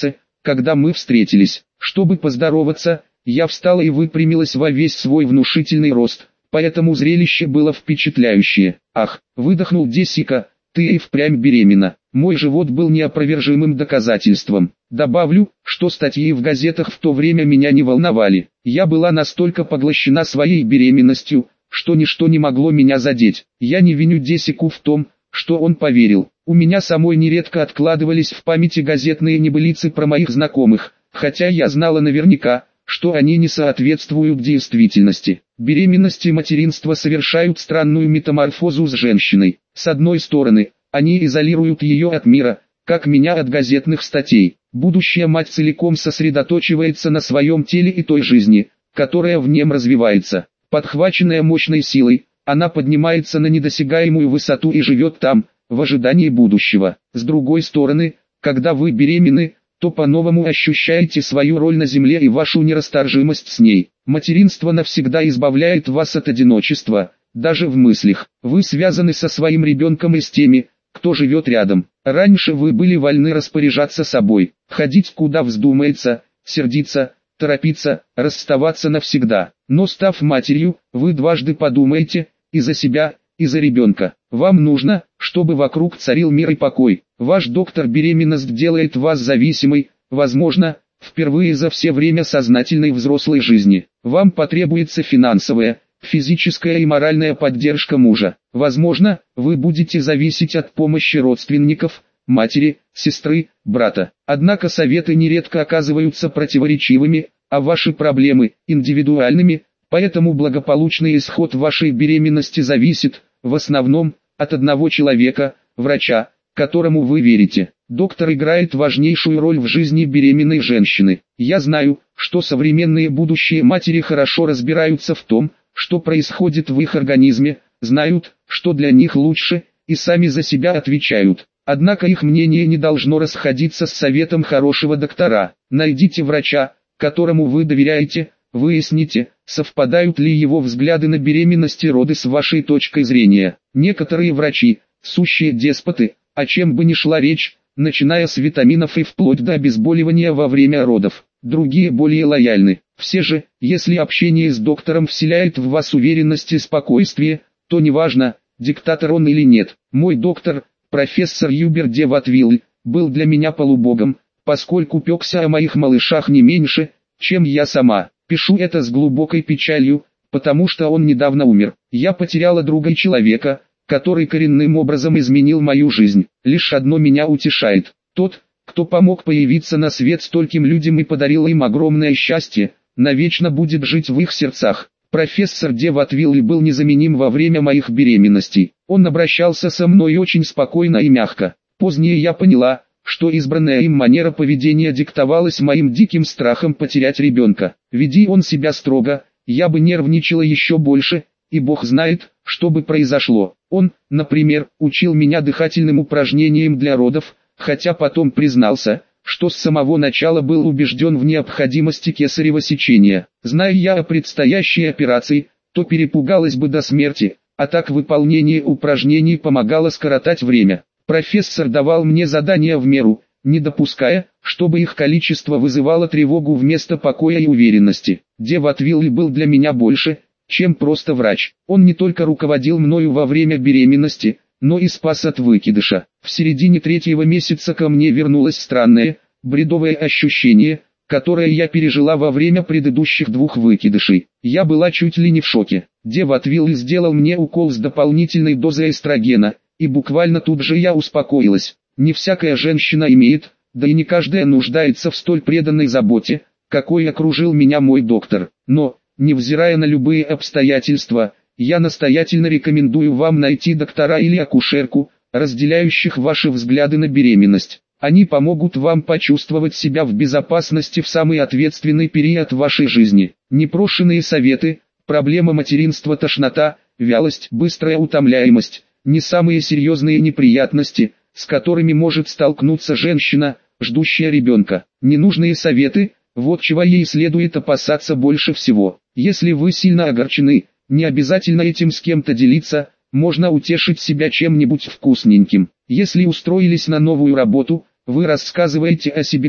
когда мы встретились. Чтобы поздороваться, я встала и выпрямилась во весь свой внушительный рост, поэтому зрелище было впечатляющее. «Ах!» — выдохнул Джессика, «ты и впрямь беременна». Мой живот был неопровержимым доказательством. Добавлю, что статьи в газетах в то время меня не волновали. Я была настолько поглощена своей беременностью, что ничто не могло меня задеть. Я не виню Джессику в том, что он поверил. У меня самой нередко откладывались в памяти газетные небылицы про моих знакомых, хотя я знала наверняка, что они не соответствуют действительности. Беременность и материнство совершают странную метаморфозу с женщиной. С одной стороны, они изолируют ее от мира, как меня от газетных статей. Будущая мать целиком сосредоточивается на своем теле и той жизни, которая в нем развивается. Подхваченная мощной силой, она поднимается на недосягаемую высоту и живет там, в ожидании будущего. С другой стороны, когда вы беременны, то по-новому ощущаете свою роль на земле и вашу нерасторжимость с ней. Материнство навсегда избавляет вас от одиночества, даже в мыслях. Вы связаны со своим ребенком и с теми, кто живет рядом. Раньше вы были вольны распоряжаться собой, ходить куда вздумается, сердиться, торопиться, расставаться навсегда. Но став матерью, вы дважды подумаете, и за себя, и за ребенка. Вам нужно, чтобы вокруг царил мир и покой. Ваш доктор беременность делает вас зависимой, возможно, впервые за все время сознательной взрослой жизни. Вам потребуется финансовая, физическая и моральная поддержка мужа. Возможно, вы будете зависеть от помощи родственников, матери, сестры, брата. Однако советы нередко оказываются противоречивыми, а ваши проблемы – индивидуальными, поэтому благополучный исход вашей беременности зависит, в основном, от одного человека, врача, которому вы верите. Доктор играет важнейшую роль в жизни беременной женщины. Я знаю, что современные будущие матери хорошо разбираются в том, что происходит в их организме, знают, что для них лучше, и сами за себя отвечают. Однако их мнение не должно расходиться с советом хорошего доктора. Найдите врача, которому вы доверяете, выясните, совпадают ли его взгляды на беременность и роды с вашей точкой зрения. Некоторые врачи, сущие деспоты, о чем бы ни шла речь, начиная с витаминов и вплоть до обезболивания во время родов. Другие более лояльны. Все же, если общение с доктором вселяет в вас уверенность и спокойствие, то неважно, диктатор он или нет. Мой доктор, профессор Юбер де Ватвиль, был для меня полубогом, поскольку пекся о моих малышах не меньше, чем я сама. Пишу это с глубокой печалью, потому что он недавно умер. Я потеряла друга и человека, который коренным образом изменил мою жизнь. Лишь одно меня утешает. Тот, кто помог появиться на свет стольким людям и подарил им огромное счастье, навечно будет жить в их сердцах. Профессор де Ватвиль был незаменим во время моих беременностей. Он обращался со мной очень спокойно и мягко. Позднее я поняла, что избранная им манера поведения диктовалась моим диким страхом потерять ребенка. Веди он себя строго, я бы нервничала еще больше, и Бог знает, что бы произошло. Он, например, учил меня дыхательным упражнениям для родов, хотя потом признался, что с самого начала был убежден в необходимости кесарево сечения. Зная я о предстоящей операции, то перепугалась бы до смерти, а так выполнение упражнений помогало скоротать время. Профессор давал мне задания в меру, не допуская, чтобы их количество вызывало тревогу вместо покоя и уверенности. де Ватвиль был для меня больше, чем просто врач. Он не только руководил мною во время беременности, но и спас от выкидыша. В середине третьего месяца ко мне вернулось странное, бредовое ощущение, которое я пережила во время предыдущих двух выкидышей. Я была чуть ли не в шоке. де Ватвиль сделал мне укол с дополнительной дозой эстрогена, и буквально тут же я успокоилась. Не всякая женщина имеет, да и не каждая нуждается в столь преданной заботе, какой окружил меня мой доктор. Но, невзирая на любые обстоятельства, я настоятельно рекомендую вам найти доктора или акушерку, разделяющих ваши взгляды на беременность. Они помогут вам почувствовать себя в безопасности в самый ответственный период вашей жизни. Непрошенные советы, проблема материнства, тошнота, вялость, быстрая утомляемость – не самые серьезные неприятности, с которыми может столкнуться женщина, ждущая ребенка. Ненужные советы – вот чего ей следует опасаться больше всего. Если вы сильно огорчены, не обязательно этим с кем-то делиться, можно утешить себя чем-нибудь вкусненьким. Если устроились на новую работу, вы рассказываете о себе то,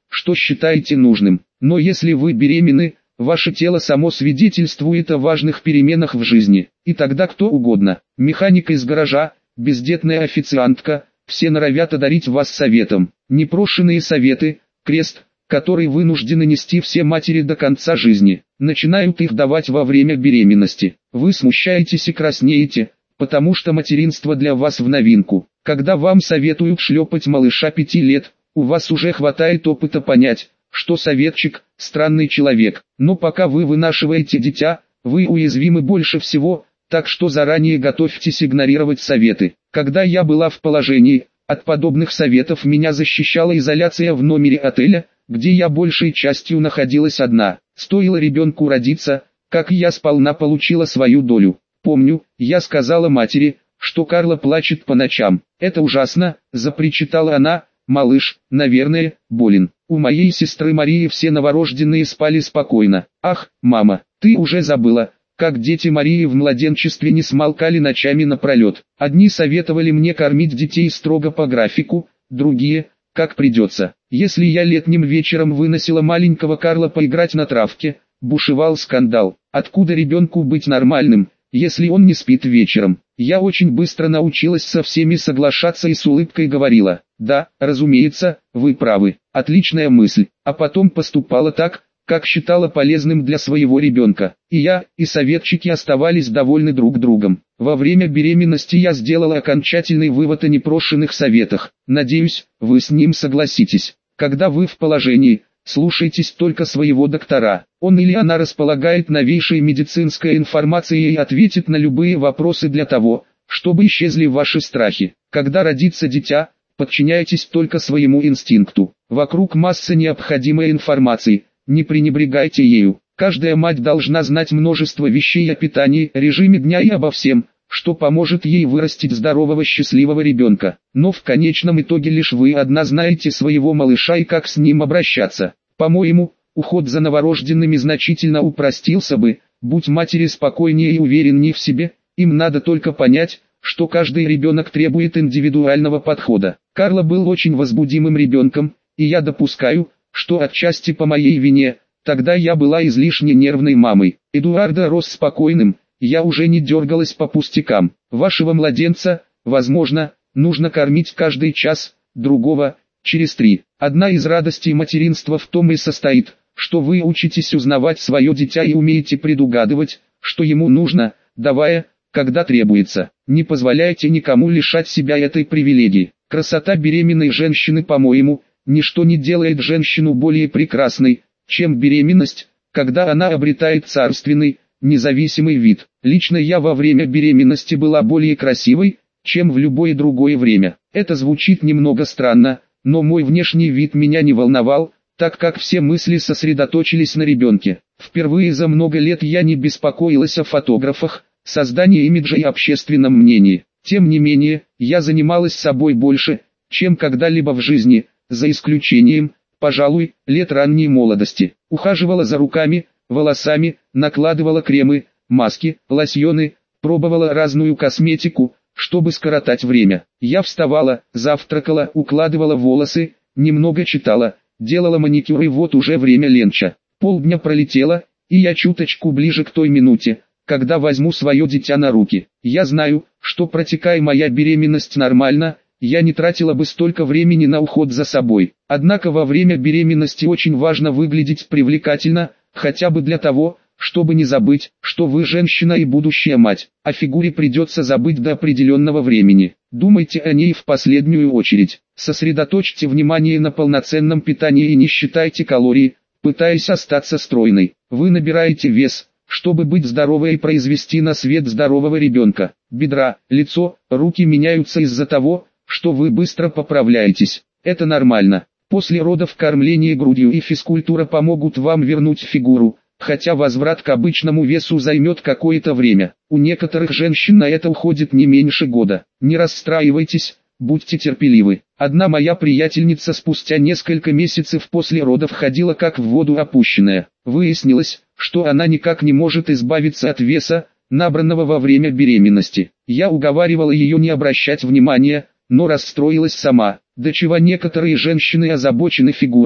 что считаете нужным. Но если вы беременны, ваше тело само свидетельствует о важных переменах в жизни. И тогда кто угодно, механик из гаража, бездетная официантка, все норовят одарить вас советом. Непрошенные советы, крест, который вынуждены нести все матери до конца жизни, начинают их давать во время беременности. Вы смущаетесь и краснеете, потому что материнство для вас в новинку. Когда вам советуют шлепать малыша пяти лет, у вас уже хватает опыта понять, что советчик – странный человек. Но пока вы вынашиваете дитя, вы уязвимы больше всего, так что заранее готовьтесь игнорировать советы. Когда я была в положении, от подобных советов меня защищала изоляция в номере отеля, где я большей частью находилась одна. Стоило ребенку родиться, как я сполна получила свою долю. Помню, я сказала матери, что Карла плачет по ночам. «Это ужасно», – запричитала она, – «малыш, наверное, болен». У моей сестры Марии все новорожденные спали спокойно. «Ах, мама, ты уже забыла, как дети Марии в младенчестве не смолкали ночами напролет. Одни советовали мне кормить детей строго по графику, другие – как придется. Если я летним вечером выносила маленького Карла поиграть на травке, бушевал скандал. Откуда ребенку быть нормальным, если он не спит вечером? Я очень быстро научилась со всеми соглашаться и с улыбкой говорила: «Да, разумеется, вы правы, отличная мысль», а потом поступала так, как считала полезным для своего ребенка. И я, и советчики оставались довольны друг другом. Во время беременности я сделала окончательный вывод о непрошенных советах. Надеюсь, вы с ним согласитесь. Когда вы в положении, слушайтесь только своего доктора. Он или она располагает новейшей медицинской информацией и ответит на любые вопросы для того, чтобы исчезли ваши страхи. Когда родится дитя, подчиняйтесь только своему инстинкту. Вокруг масса необходимой информации. Не пренебрегайте ею. Каждая мать должна знать множество вещей о питании, режиме дня и обо всем, что поможет ей вырастить здорового счастливого ребенка. Но в конечном итоге лишь вы одна знаете своего малыша и как с ним обращаться. По-моему, уход за новорожденными значительно упростился бы, будь матери спокойнее и увереннее в себе. Им надо только понять, что каждый ребенок требует индивидуального подхода. Карла был очень возбудимым ребенком, и я допускаю, что отчасти по моей вине, тогда я была излишне нервной мамой. Эдуардо рос спокойным, я уже не дергалась по пустякам. Вашего младенца, возможно, нужно кормить каждый час, другого – через три. Одна из радостей материнства в том и состоит, что вы учитесь узнавать свое дитя и умеете предугадывать, что ему нужно, давая, когда требуется. Не позволяйте никому лишать себя этой привилегии. Красота беременной женщины, по-моему, ничто не делает женщину более прекрасной, чем беременность, когда она обретает царственный, независимый вид. Лично я во время беременности была более красивой, чем в любое другое время. Это звучит немного странно, но мой внешний вид меня не волновал, так как все мысли сосредоточились на ребенке. Впервые за много лет я не беспокоилась о фотографах, создании имиджа и общественном мнении. Тем не менее, я занималась собой больше, чем когда-либо в жизни, за исключением, пожалуй, лет ранней молодости. Ухаживала за руками, волосами, накладывала кремы, маски, лосьоны, пробовала разную косметику, чтобы скоротать время. Я вставала, завтракала, укладывала волосы, немного читала, делала маникюр, и вот уже время ленча. Полдня пролетело, и я чуточку ближе к той минуте, когда возьму свое дитя на руки. Я знаю, что протекая моя беременность нормально, я не тратила бы столько времени на уход за собой. Однако во время беременности очень важно выглядеть привлекательно, хотя бы для того, чтобы не забыть, что вы женщина и будущая мать. О фигуре придется забыть до определенного времени. Думайте о ней в последнюю очередь. Сосредоточьте внимание на полноценном питании и не считайте калории, пытаясь остаться стройной. Вы набираете вес, чтобы быть здоровой и произвести на свет здорового ребенка. Бедра, лицо, руки меняются из-за того, что вы быстро поправляетесь. Это нормально. После родов кормление грудью и физкультура помогут вам вернуть фигуру, хотя возврат к обычному весу займет какое-то время. У некоторых женщин на это уходит не меньше года. Не расстраивайтесь, будьте терпеливы. Одна моя приятельница спустя несколько месяцев после родов ходила как в воду опущенная. Выяснилось, что она никак не может избавиться от веса, набранного во время беременности. Я уговаривала ее не обращать внимания, но расстроилась сама. До чего некоторые женщины озабочены фигурой,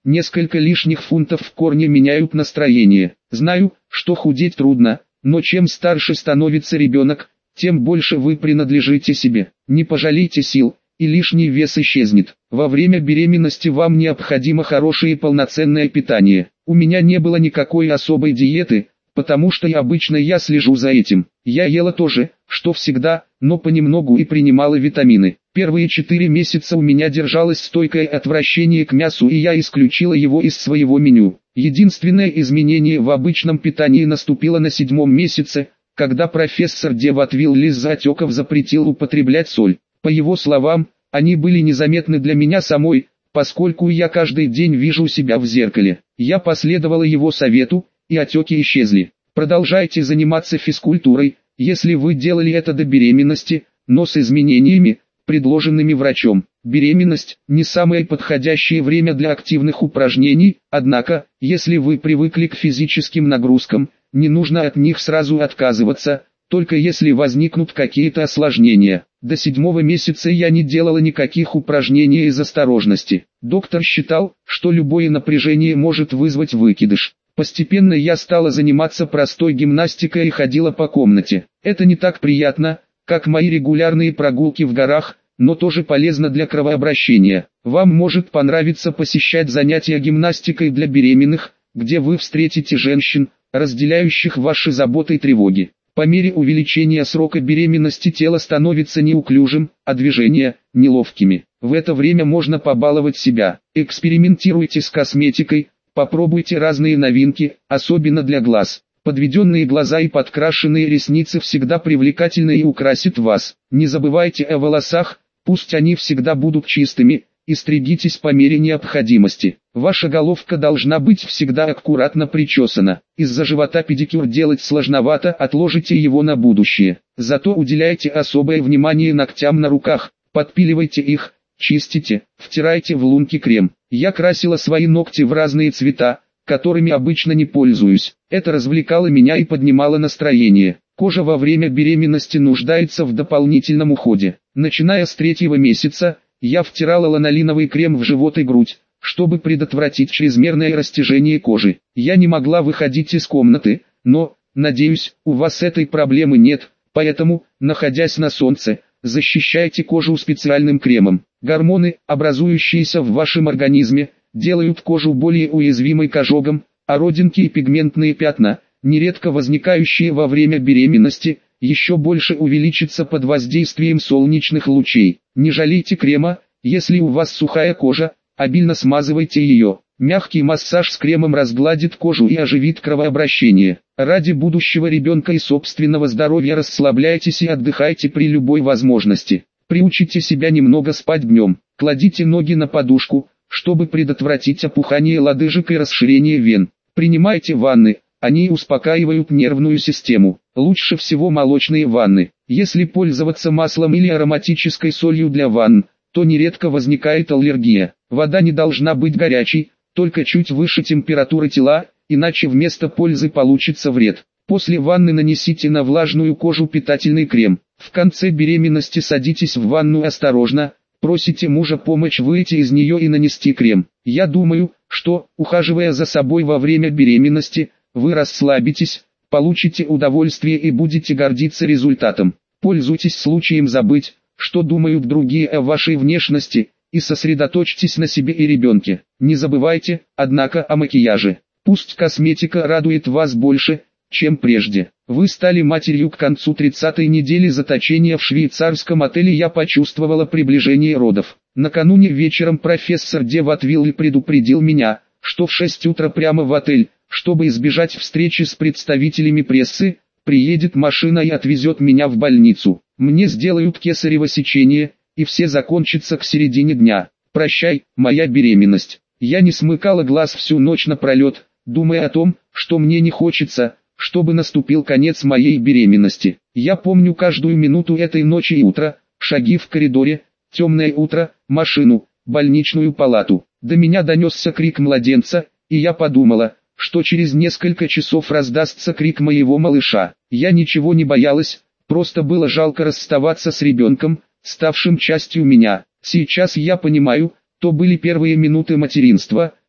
Несколько лишних фунтов в корне меняют настроение. Знаю, что худеть трудно, но чем старше становится ребенок, тем больше вы принадлежите себе. Не пожалейте сил, и лишний вес исчезнет. Во время беременности вам необходимо хорошее и полноценное питание. У меня не было никакой особой диеты, потому что я обычно я слежу за этим. Я ела то же, что всегда, но понемногу и принимала витамины. Первые четыре месяца у меня держалось стойкое отвращение к мясу, и я исключила его из своего меню. Единственное изменение в обычном питании наступило на седьмом месяце, когда профессор Деватвилл из-за отеков запретил употреблять соль. По его словам, они были незаметны для меня самой, поскольку я каждый день вижу себя в зеркале. Я последовала его совету, и отеки исчезли. Продолжайте заниматься физкультурой, если вы делали это до беременности, но с изменениями, предложенными врачом. Беременность – не самое подходящее время для активных упражнений, однако, если вы привыкли к физическим нагрузкам, не нужно от них сразу отказываться, только если возникнут какие-то осложнения. До седьмого месяца я не делала никаких упражнений из осторожности. Доктор считал, что любое напряжение может вызвать выкидыш. Постепенно я стала заниматься простой гимнастикой и ходила по комнате. Это не так приятно, как мои регулярные прогулки в горах, но тоже полезно для кровообращения. Вам может понравиться посещать занятия гимнастикой для беременных, где вы встретите женщин, разделяющих ваши заботы и тревоги. По мере увеличения срока беременности тело становится неуклюжим, а движения – неловкими. В это время можно побаловать себя. Экспериментируйте с косметикой, попробуйте разные новинки, особенно для глаз. Подведенные глаза и подкрашенные ресницы всегда привлекательны и украсят вас. Не забывайте о волосах, пусть они всегда будут чистыми, и стригитесь по мере необходимости. Ваша головка должна быть всегда аккуратно причесана. Из-за живота педикюр делать сложновато, отложите его на будущее. Зато уделяйте особое внимание ногтям на руках, подпиливайте их, чистите, втирайте в лунки крем. Я красила свои ногти в разные цвета, которыми обычно не пользуюсь. Это развлекало меня и поднимало настроение. Кожа во время беременности нуждается в дополнительном уходе. Начиная с третьего месяца, я втирала ланолиновый крем в живот и грудь, чтобы предотвратить чрезмерное растяжение кожи. Я не могла выходить из комнаты, но, надеюсь, у вас этой проблемы нет, поэтому, находясь на солнце, защищайте кожу специальным кремом. Гормоны, образующиеся в вашем организме, делают кожу более уязвимой к ожогам, а родинки и пигментные пятна, нередко возникающие во время беременности, еще больше увеличатся под воздействием солнечных лучей. Не жалейте крема, если у вас сухая кожа, обильно смазывайте ее. Мягкий массаж с кремом разгладит кожу и оживит кровообращение. Ради будущего ребенка и собственного здоровья расслабляйтесь и отдыхайте при любой возможности. Приучите себя немного спать днем. Кладите ноги на подушку, чтобы предотвратить опухание лодыжек и расширение вен. Принимайте ванны, они успокаивают нервную систему. Лучше всего молочные ванны. Если пользоваться маслом или ароматической солью для ванн, то нередко возникает аллергия. Вода не должна быть горячей, только чуть выше температуры тела, иначе вместо пользы получится вред. После ванны нанесите на влажную кожу питательный крем. В конце беременности садитесь в ванну осторожно, просите мужа помочь выйти из нее и нанести крем. Я думаю, что, ухаживая за собой во время беременности, вы расслабитесь, получите удовольствие и будете гордиться результатом. Пользуйтесь случаем забыть, что думают другие о вашей внешности, и сосредоточьтесь на себе и ребенке. Не забывайте, однако, о макияже. Пусть косметика радует вас больше, чем прежде. Вы стали матерью к концу тридцатой недели заточения в швейцарском отеле. Я почувствовала приближение родов. Накануне вечером профессор Деватвилл предупредил меня, что в шесть утра прямо в отель, чтобы избежать встречи с представителями прессы, приедет машина и отвезет меня в больницу. Мне сделают кесарево сечение, и все закончится к середине дня. Прощай, моя беременность. Я не смыкала глаз всю ночь напролет, думая о том, что мне не хочется, чтобы наступил конец моей беременности. Я помню каждую минуту этой ночи и утра, шаги в коридоре, темное утро, машину, больничную палату. До меня донесся крик младенца, и я подумала, что через несколько часов раздастся крик моего малыша. Я ничего не боялась, просто было жалко расставаться с ребенком, ставшим частью меня. Сейчас я понимаю, то были первые минуты материнства,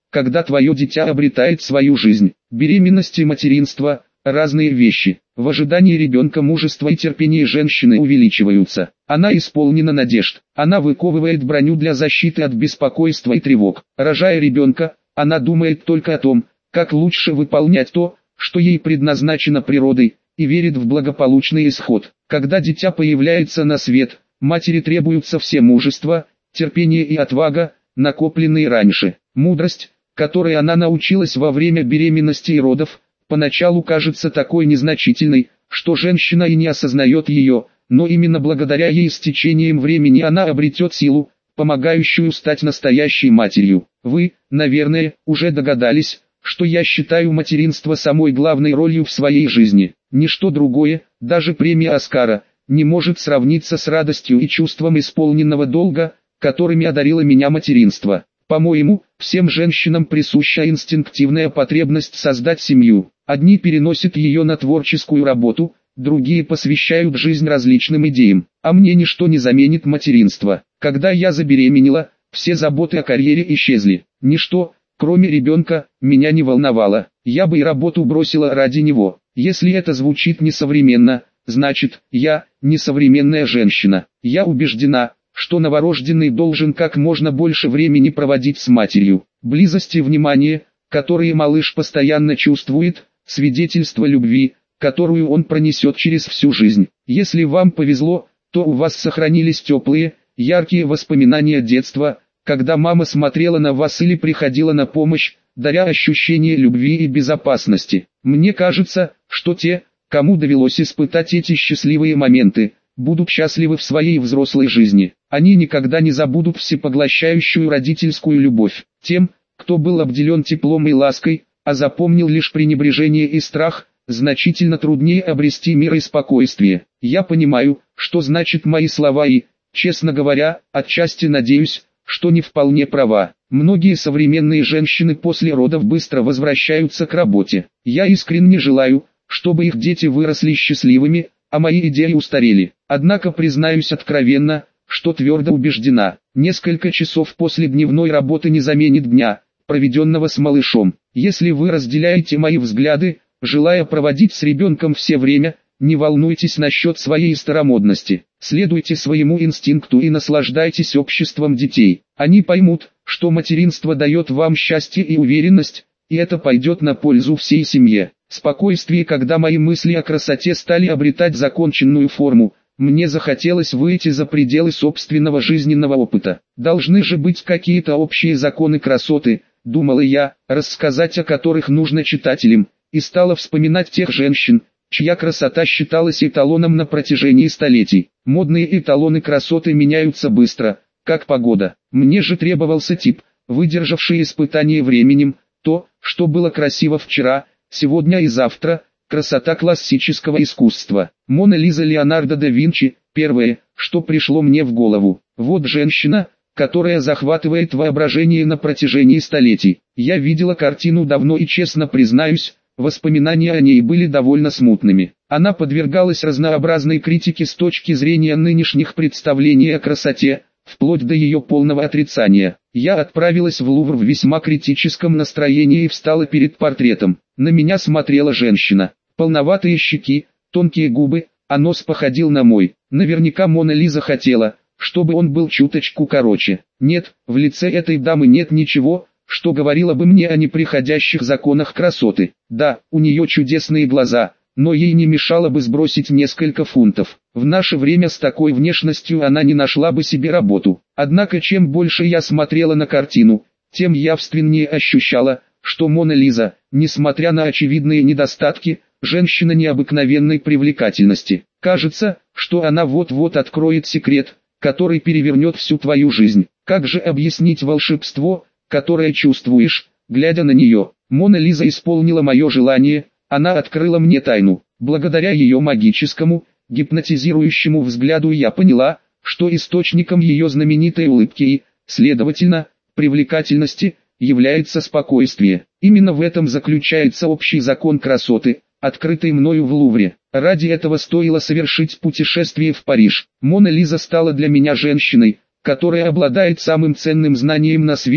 когда твое дитя обретает свою жизнь. Беременность и материнство – разные вещи. В ожидании ребенка мужество и терпение женщины увеличиваются. Она исполнена надежд. Она выковывает броню для защиты от беспокойства и тревог. Рожая ребенка, она думает только о том, как лучше выполнять то, что ей предназначено природой, и верит в благополучный исход. Когда дитя появляется на свет, матери требуются все мужество, терпение и отвага, накопленные раньше. Мудрость, которой она научилась во время беременности и родов, поначалу кажется такой незначительной, что женщина и не осознает ее, но именно благодаря ей с течением времени она обретет силу, помогающую стать настоящей матерью. Вы, наверное, уже догадались, что я считаю материнство самой главной ролью в своей жизни. Ничто другое, даже премия Оскара, не может сравниться с радостью и чувством исполненного долга, которыми одарило меня материнство. По-моему, всем женщинам присуща инстинктивная потребность создать семью. Одни переносят ее на творческую работу, другие посвящают жизнь различным идеям. А мне ничто не заменит материнство. Когда я забеременела, все заботы о карьере исчезли. Ничто, кроме ребенка, меня не волновало. Я бы и работу бросила ради него. Если это звучит несовременно, значит, я несовременная женщина. Я убеждена, что новорожденный должен как можно больше времени проводить с матерью. Близость и внимание, которые малыш постоянно чувствует, свидетельство любви, которую он пронесет через всю жизнь. Если вам повезло, то у вас сохранились теплые, яркие воспоминания детства, когда мама смотрела на вас или приходила на помощь, даря ощущение любви и безопасности. Мне кажется, что те, кому довелось испытать эти счастливые моменты, будут счастливы в своей взрослой жизни. Они никогда не забудут всепоглощающую родительскую любовь. Тем, кто был обделен теплом и лаской, а запомнил лишь пренебрежение и страх, значительно труднее обрести мир и спокойствие. Я понимаю, что значит мои слова и, честно говоря, отчасти надеюсь, что не вполне права. Многие современные женщины после родов быстро возвращаются к работе. Я искренне желаю, чтобы их дети выросли счастливыми, а мои идеи устарели. Однако признаюсь откровенно, что твердо убеждена, несколько часов после дневной работы не заменит дня, проведенного с малышом. Если вы разделяете мои взгляды, желая проводить с ребенком все время, не волнуйтесь насчет своей старомодности. Следуйте своему инстинкту и наслаждайтесь обществом детей. Они поймут, что материнство дает вам счастье и уверенность, и это пойдет на пользу всей семье. Спокойствие. Когда мои мысли о красоте стали обретать законченную форму, мне захотелось выйти за пределы собственного жизненного опыта. Должны же быть какие-то общие законы красоты, думала я, рассказать о которых нужно читателям, и стала вспоминать тех женщин, чья красота считалась эталоном на протяжении столетий. Модные эталоны красоты меняются быстро, как погода. Мне же требовался тип, выдержавший испытание временем, то, что было красиво вчера, сегодня и завтра, красота классического искусства. Мона Лиза Леонардо да Винчи, первое, что пришло мне в голову. Вот женщина, которая захватывает воображение на протяжении столетий. Я видела картину давно и, честно признаюсь, воспоминания о ней были довольно смутными. Она подвергалась разнообразной критике с точки зрения нынешних представлений о красоте, вплоть до ее полного отрицания. Я отправилась в Лувр в весьма критическом настроении и встала перед портретом. На меня смотрела женщина. Полноватые щеки, тонкие губы, а нос походил на мой. Наверняка Мона Лиза хотела, чтобы он был чуточку короче. Нет, в лице этой дамы нет ничего, что говорило бы мне о неприходящих законах красоты. Да, у нее чудесные глаза, но ей не мешало бы сбросить несколько фунтов. В наше время с такой внешностью она не нашла бы себе работу. Однако чем больше я смотрела на картину, тем явственнее ощущала, что Мона Лиза, несмотря на очевидные недостатки, женщина необыкновенной привлекательности. Кажется, что она вот-вот откроет секрет, который перевернет всю твою жизнь. Как же объяснить волшебство, которое чувствуешь, глядя на нее? Мона Лиза исполнила мое желание, она открыла мне тайну. Благодаря ее магическому, гипнотизирующему взгляду я поняла, что источником ее знаменитой улыбки и, следовательно, привлекательности, является спокойствие. Именно в этом заключается общий закон красоты, открытый мною в Лувре. Ради этого стоило совершить путешествие в Париж. Мона Лиза стала для меня женщиной, которая обладает самым ценным знанием на свете,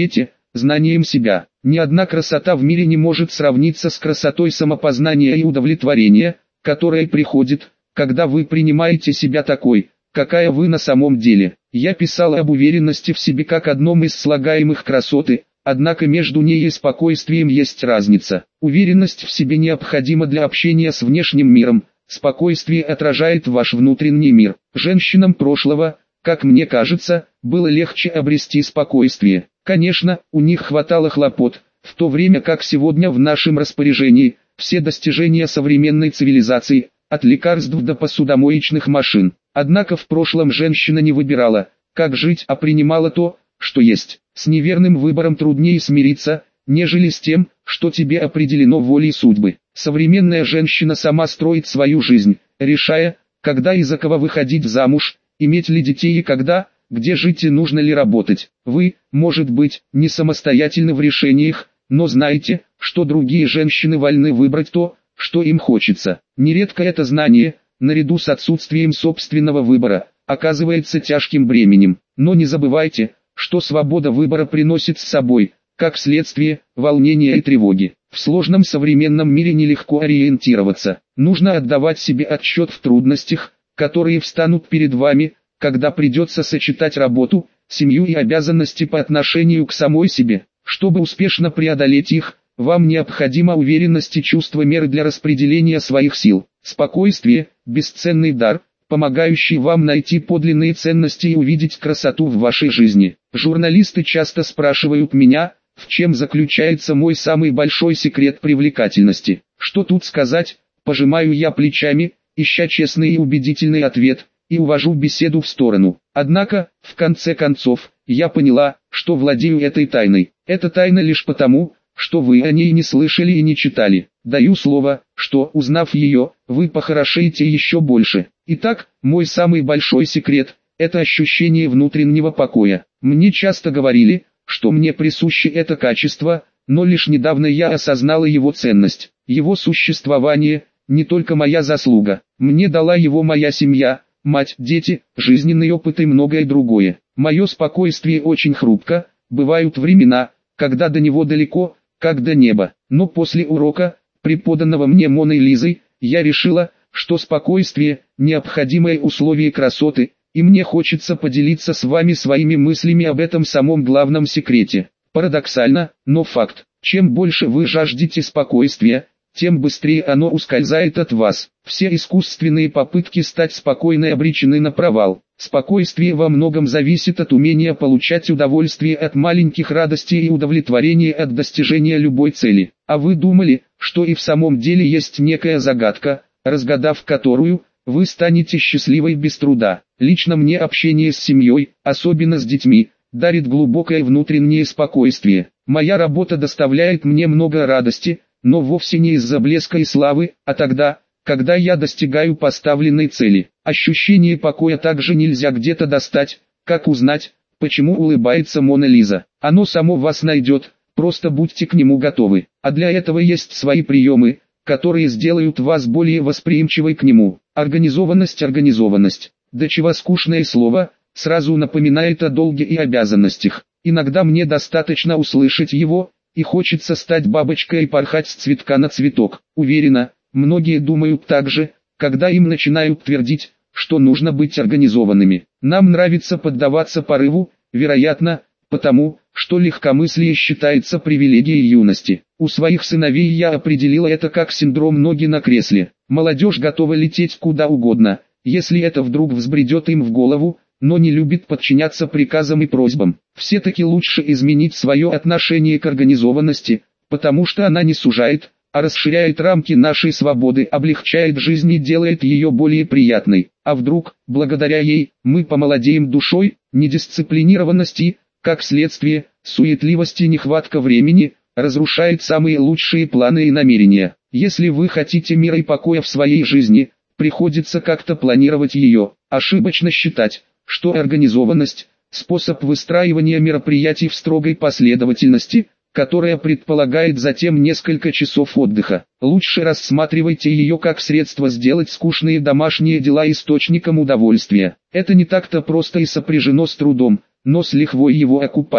знанием себя. Ни одна красота в мире не может сравниться с красотой самопознания и удовлетворения, которое приходит, когда вы принимаете себя такой, какая вы на самом деле. Я писал об уверенности в себе как одном из слагаемых красоты, однако между ней и спокойствием есть разница. Уверенность в себе необходима для общения с внешним миром, спокойствие отражает ваш внутренний мир. Женщинам прошлого, как мне кажется, было легче обрести спокойствие. Конечно, у них хватало хлопот, в то время как сегодня в нашем распоряжении все достижения современной цивилизации, от лекарств до посудомоечных машин. Однако в прошлом женщина не выбирала, как жить, а принимала то, что есть. С неверным выбором труднее смириться, нежели с тем, что тебе определено волей судьбы. Современная женщина сама строит свою жизнь, решая, когда и за кого выходить замуж, иметь ли детей и когда, где жить и нужно ли работать. Вы, может быть, не самостоятельны в решениях, но знаете, что другие женщины вольны выбрать то, что им хочется. Нередко это знание, наряду с отсутствием собственного выбора, оказывается тяжким бременем. Но не забывайте, что свобода выбора приносит с собой, как следствие, волнения и тревоги. В сложном современном мире нелегко ориентироваться. Нужно отдавать себе отчет в трудностях, которые встанут перед вами, когда придется сочетать работу, семью и обязанности по отношению к самой себе. Чтобы успешно преодолеть их, вам необходима уверенность и чувство меры для распределения своих сил. Спокойствие – бесценный дар, помогающий вам найти подлинные ценности и увидеть красоту в вашей жизни. Журналисты часто спрашивают меня, в чем заключается мой самый большой секрет привлекательности. Что тут сказать, пожимаю я плечами, ища честный и убедительный ответ, и увожу беседу в сторону. Однако, в конце концов, я поняла, что владею этой тайной. Это тайна лишь потому, что вы о ней не слышали и не читали. Даю слово, что, узнав ее, вы похорошеете еще больше. Итак, мой самый большой секрет – это ощущение внутреннего покоя. Мне часто говорили, что мне присуще это качество, но лишь недавно я осознала его ценность. Его существование – не только моя заслуга. Мне дала его моя семья, мать, дети, жизненный опыт и многое другое. Мое спокойствие очень хрупко, бывают времена, когда до него далеко, как до неба. Но после урока, преподанного мне Моной Лизой, я решила, что спокойствие – необходимое условие красоты, и мне хочется поделиться с вами своими мыслями об этом самом главном секрете. Парадоксально, но факт. Чем больше вы жаждете спокойствия, тем быстрее оно ускользает от вас. Все искусственные попытки стать спокойной обречены на провал. Спокойствие во многом зависит от умения получать удовольствие от маленьких радостей и удовлетворения от достижения любой цели. А вы думали, что и в самом деле есть некая загадка, разгадав которую, вы станете счастливой без труда. Лично мне общение с семьей, особенно с детьми, дарит глубокое внутреннее спокойствие. Моя работа доставляет мне много радости, но вовсе не из-за блеска и славы, а тогда, когда я достигаю поставленной цели. Ощущение покоя также нельзя где-то достать, как узнать, почему улыбается Мона Лиза. Оно само вас найдет, просто будьте к нему готовы. А для этого есть свои приемы, которые сделают вас более восприимчивой к нему. Организованность, организованность. До чего скучное слово, сразу напоминает о долге и обязанностях. Иногда мне достаточно услышать его, и хочется стать бабочкой и порхать с цветка на цветок. Уверена, многие думают так же, когда им начинают твердить, что нужно быть организованными. Нам нравится поддаваться порыву, вероятно, потому, что легкомыслие считается привилегией юности. У своих сыновей я определила это как синдром ноги на кресле. Молодежь готова лететь куда угодно, если это вдруг взбредет им в голову, но не любит подчиняться приказам и просьбам. Все-таки лучше изменить свое отношение к организованности, потому что она не сужает, а расширяет рамки нашей свободы, облегчает жизнь и делает ее более приятной. А вдруг, благодаря ей, мы помолодеем душой, недисциплинированности, как следствие, суетливости и нехватка времени, разрушает самые лучшие планы и намерения. Если вы хотите мира и покоя в своей жизни, приходится как-то планировать ее. Ошибочно считать, что организованность – способ выстраивания мероприятий в строгой последовательности, которая предполагает затем несколько часов отдыха. Лучше рассматривайте ее как средство сделать скучные домашние дела источником удовольствия. Это не так-то просто и сопряжено с трудом, но с лихвой его окупает.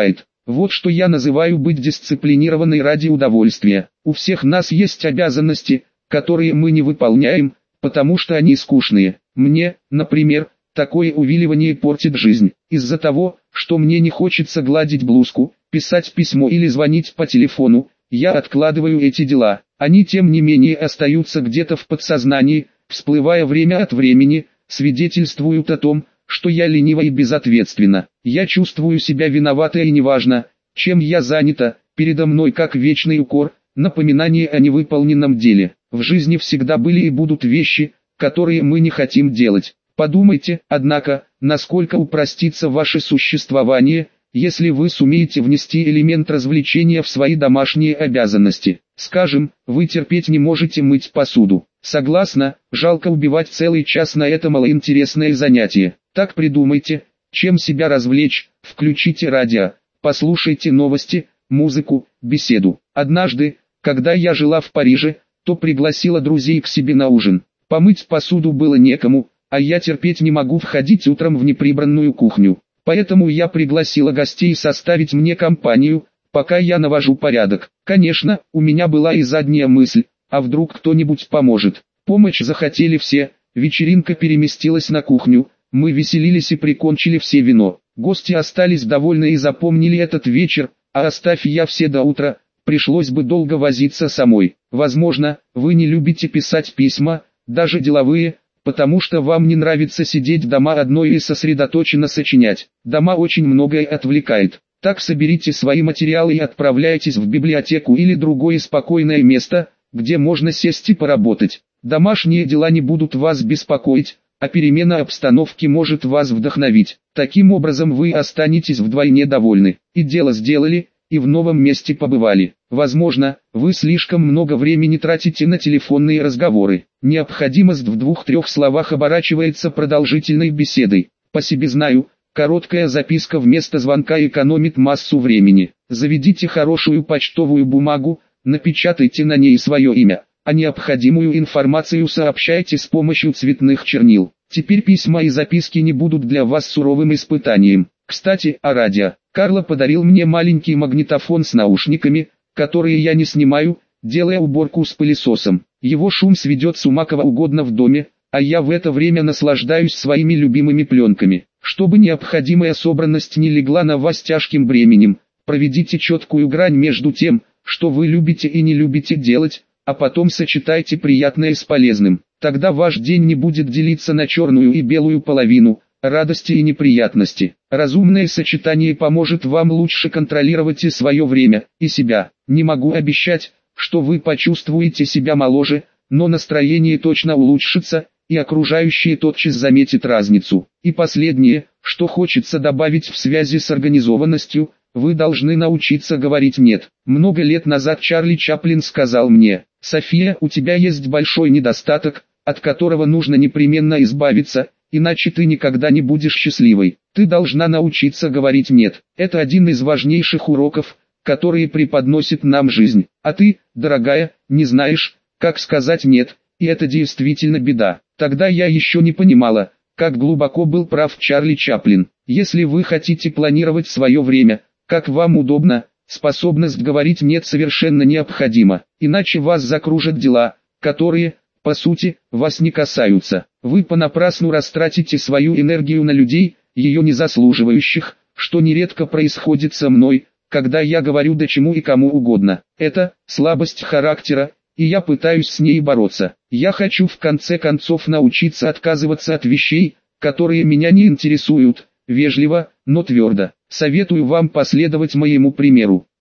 Вот что я называю быть дисциплинированной ради удовольствия. У всех нас есть обязанности, которые мы не выполняем, потому что они скучные. Мне, например, такое увиливание портит жизнь. Из-за того, что мне не хочется гладить блузку, писать письмо или звонить по телефону, я откладываю эти дела. Они тем не менее остаются где-то в подсознании, всплывая время от времени, свидетельствуют о том, что я ленива и безответственна. Я чувствую себя виноватой и неважно, чем я занята, передо мной как вечный укор, напоминание о невыполненном деле. В жизни всегда были и будут вещи, которые мы не хотим делать. Подумайте, однако, насколько упростится ваше существование, если вы сумеете внести элемент развлечения в свои домашние обязанности. Скажем, вы терпеть не можете мыть посуду. Согласна, жалко убивать целый час на это малоинтересное занятие. Так придумайте, чем себя развлечь, включите радио, послушайте новости, музыку, беседу. Однажды, когда я жила в Париже, то пригласила друзей к себе на ужин. Помыть посуду было некому, а я терпеть не могу входить утром в неприбранную кухню. Поэтому я пригласила гостей составить мне компанию, пока я навожу порядок. Конечно, у меня была и задняя мысль, а вдруг кто-нибудь поможет. Помощь захотели все, вечеринка переместилась на кухню, мы веселились и прикончили все вино. Гости остались довольны и запомнили этот вечер, а оставь я все до утра, пришлось бы долго возиться самой. Возможно, вы не любите писать письма, даже деловые, потому что вам не нравится сидеть дома одной и сосредоточенно сочинять. Дома очень многое отвлекает. Так соберите свои материалы и отправляйтесь в библиотеку или другое спокойное место, где можно сесть и поработать. Домашние дела не будут вас беспокоить, а перемена обстановки может вас вдохновить. Таким образом вы останетесь вдвойне довольны. И дело сделали, и в новом месте побывали. Возможно, вы слишком много времени тратите на телефонные разговоры. Необходимость в двух-трех словах оборачивается продолжительной беседой. По себе знаю, короткая записка вместо звонка экономит массу времени. Заведите хорошую почтовую бумагу, напечатайте на ней свое имя, а необходимую информацию сообщайте с помощью цветных чернил. Теперь письма и записки не будут для вас суровым испытанием. Кстати, о радио. Карло подарил мне маленький магнитофон с наушниками, которые я не снимаю, делая уборку с пылесосом. Его шум сведет с ума кого угодно в доме, а я в это время наслаждаюсь своими любимыми пленками. Чтобы необходимая собранность не легла на вас тяжким бременем, проведите четкую грань между тем, что вы любите и не любите делать, а потом сочетайте приятное с полезным. Тогда ваш день не будет делиться на черную и белую половину, радости и неприятности. Разумное сочетание поможет вам лучше контролировать и свое время, и себя. Не могу обещать, что вы почувствуете себя моложе, но настроение точно улучшится, и окружающие тотчас заметят разницу. И последнее, что хочется добавить в связи с организованностью, вы должны научиться говорить «нет». Много лет назад Чарли Чаплин сказал мне: «София, у тебя есть большой недостаток, от которого нужно непременно избавиться, иначе ты никогда не будешь счастливой. Ты должна научиться говорить «нет». Это один из важнейших уроков, которые преподносит нам жизнь. А ты, дорогая, не знаешь, как сказать «нет», и это действительно беда». Тогда я еще не понимала, как глубоко был прав Чарли Чаплин. Если вы хотите планировать свое время, как вам удобно, способность говорить «нет» совершенно необходима. Иначе вас закружат дела, которые, по сути, вас не касаются. Вы понапрасну растратите свою энергию на людей, ее не заслуживающих, что нередко происходит со мной, когда я говорю да чему и кому угодно. Это слабость характера, и я пытаюсь с ней бороться. Я хочу в конце концов научиться отказываться от вещей, которые меня не интересуют, вежливо, но твердо. Советую вам последовать моему примеру.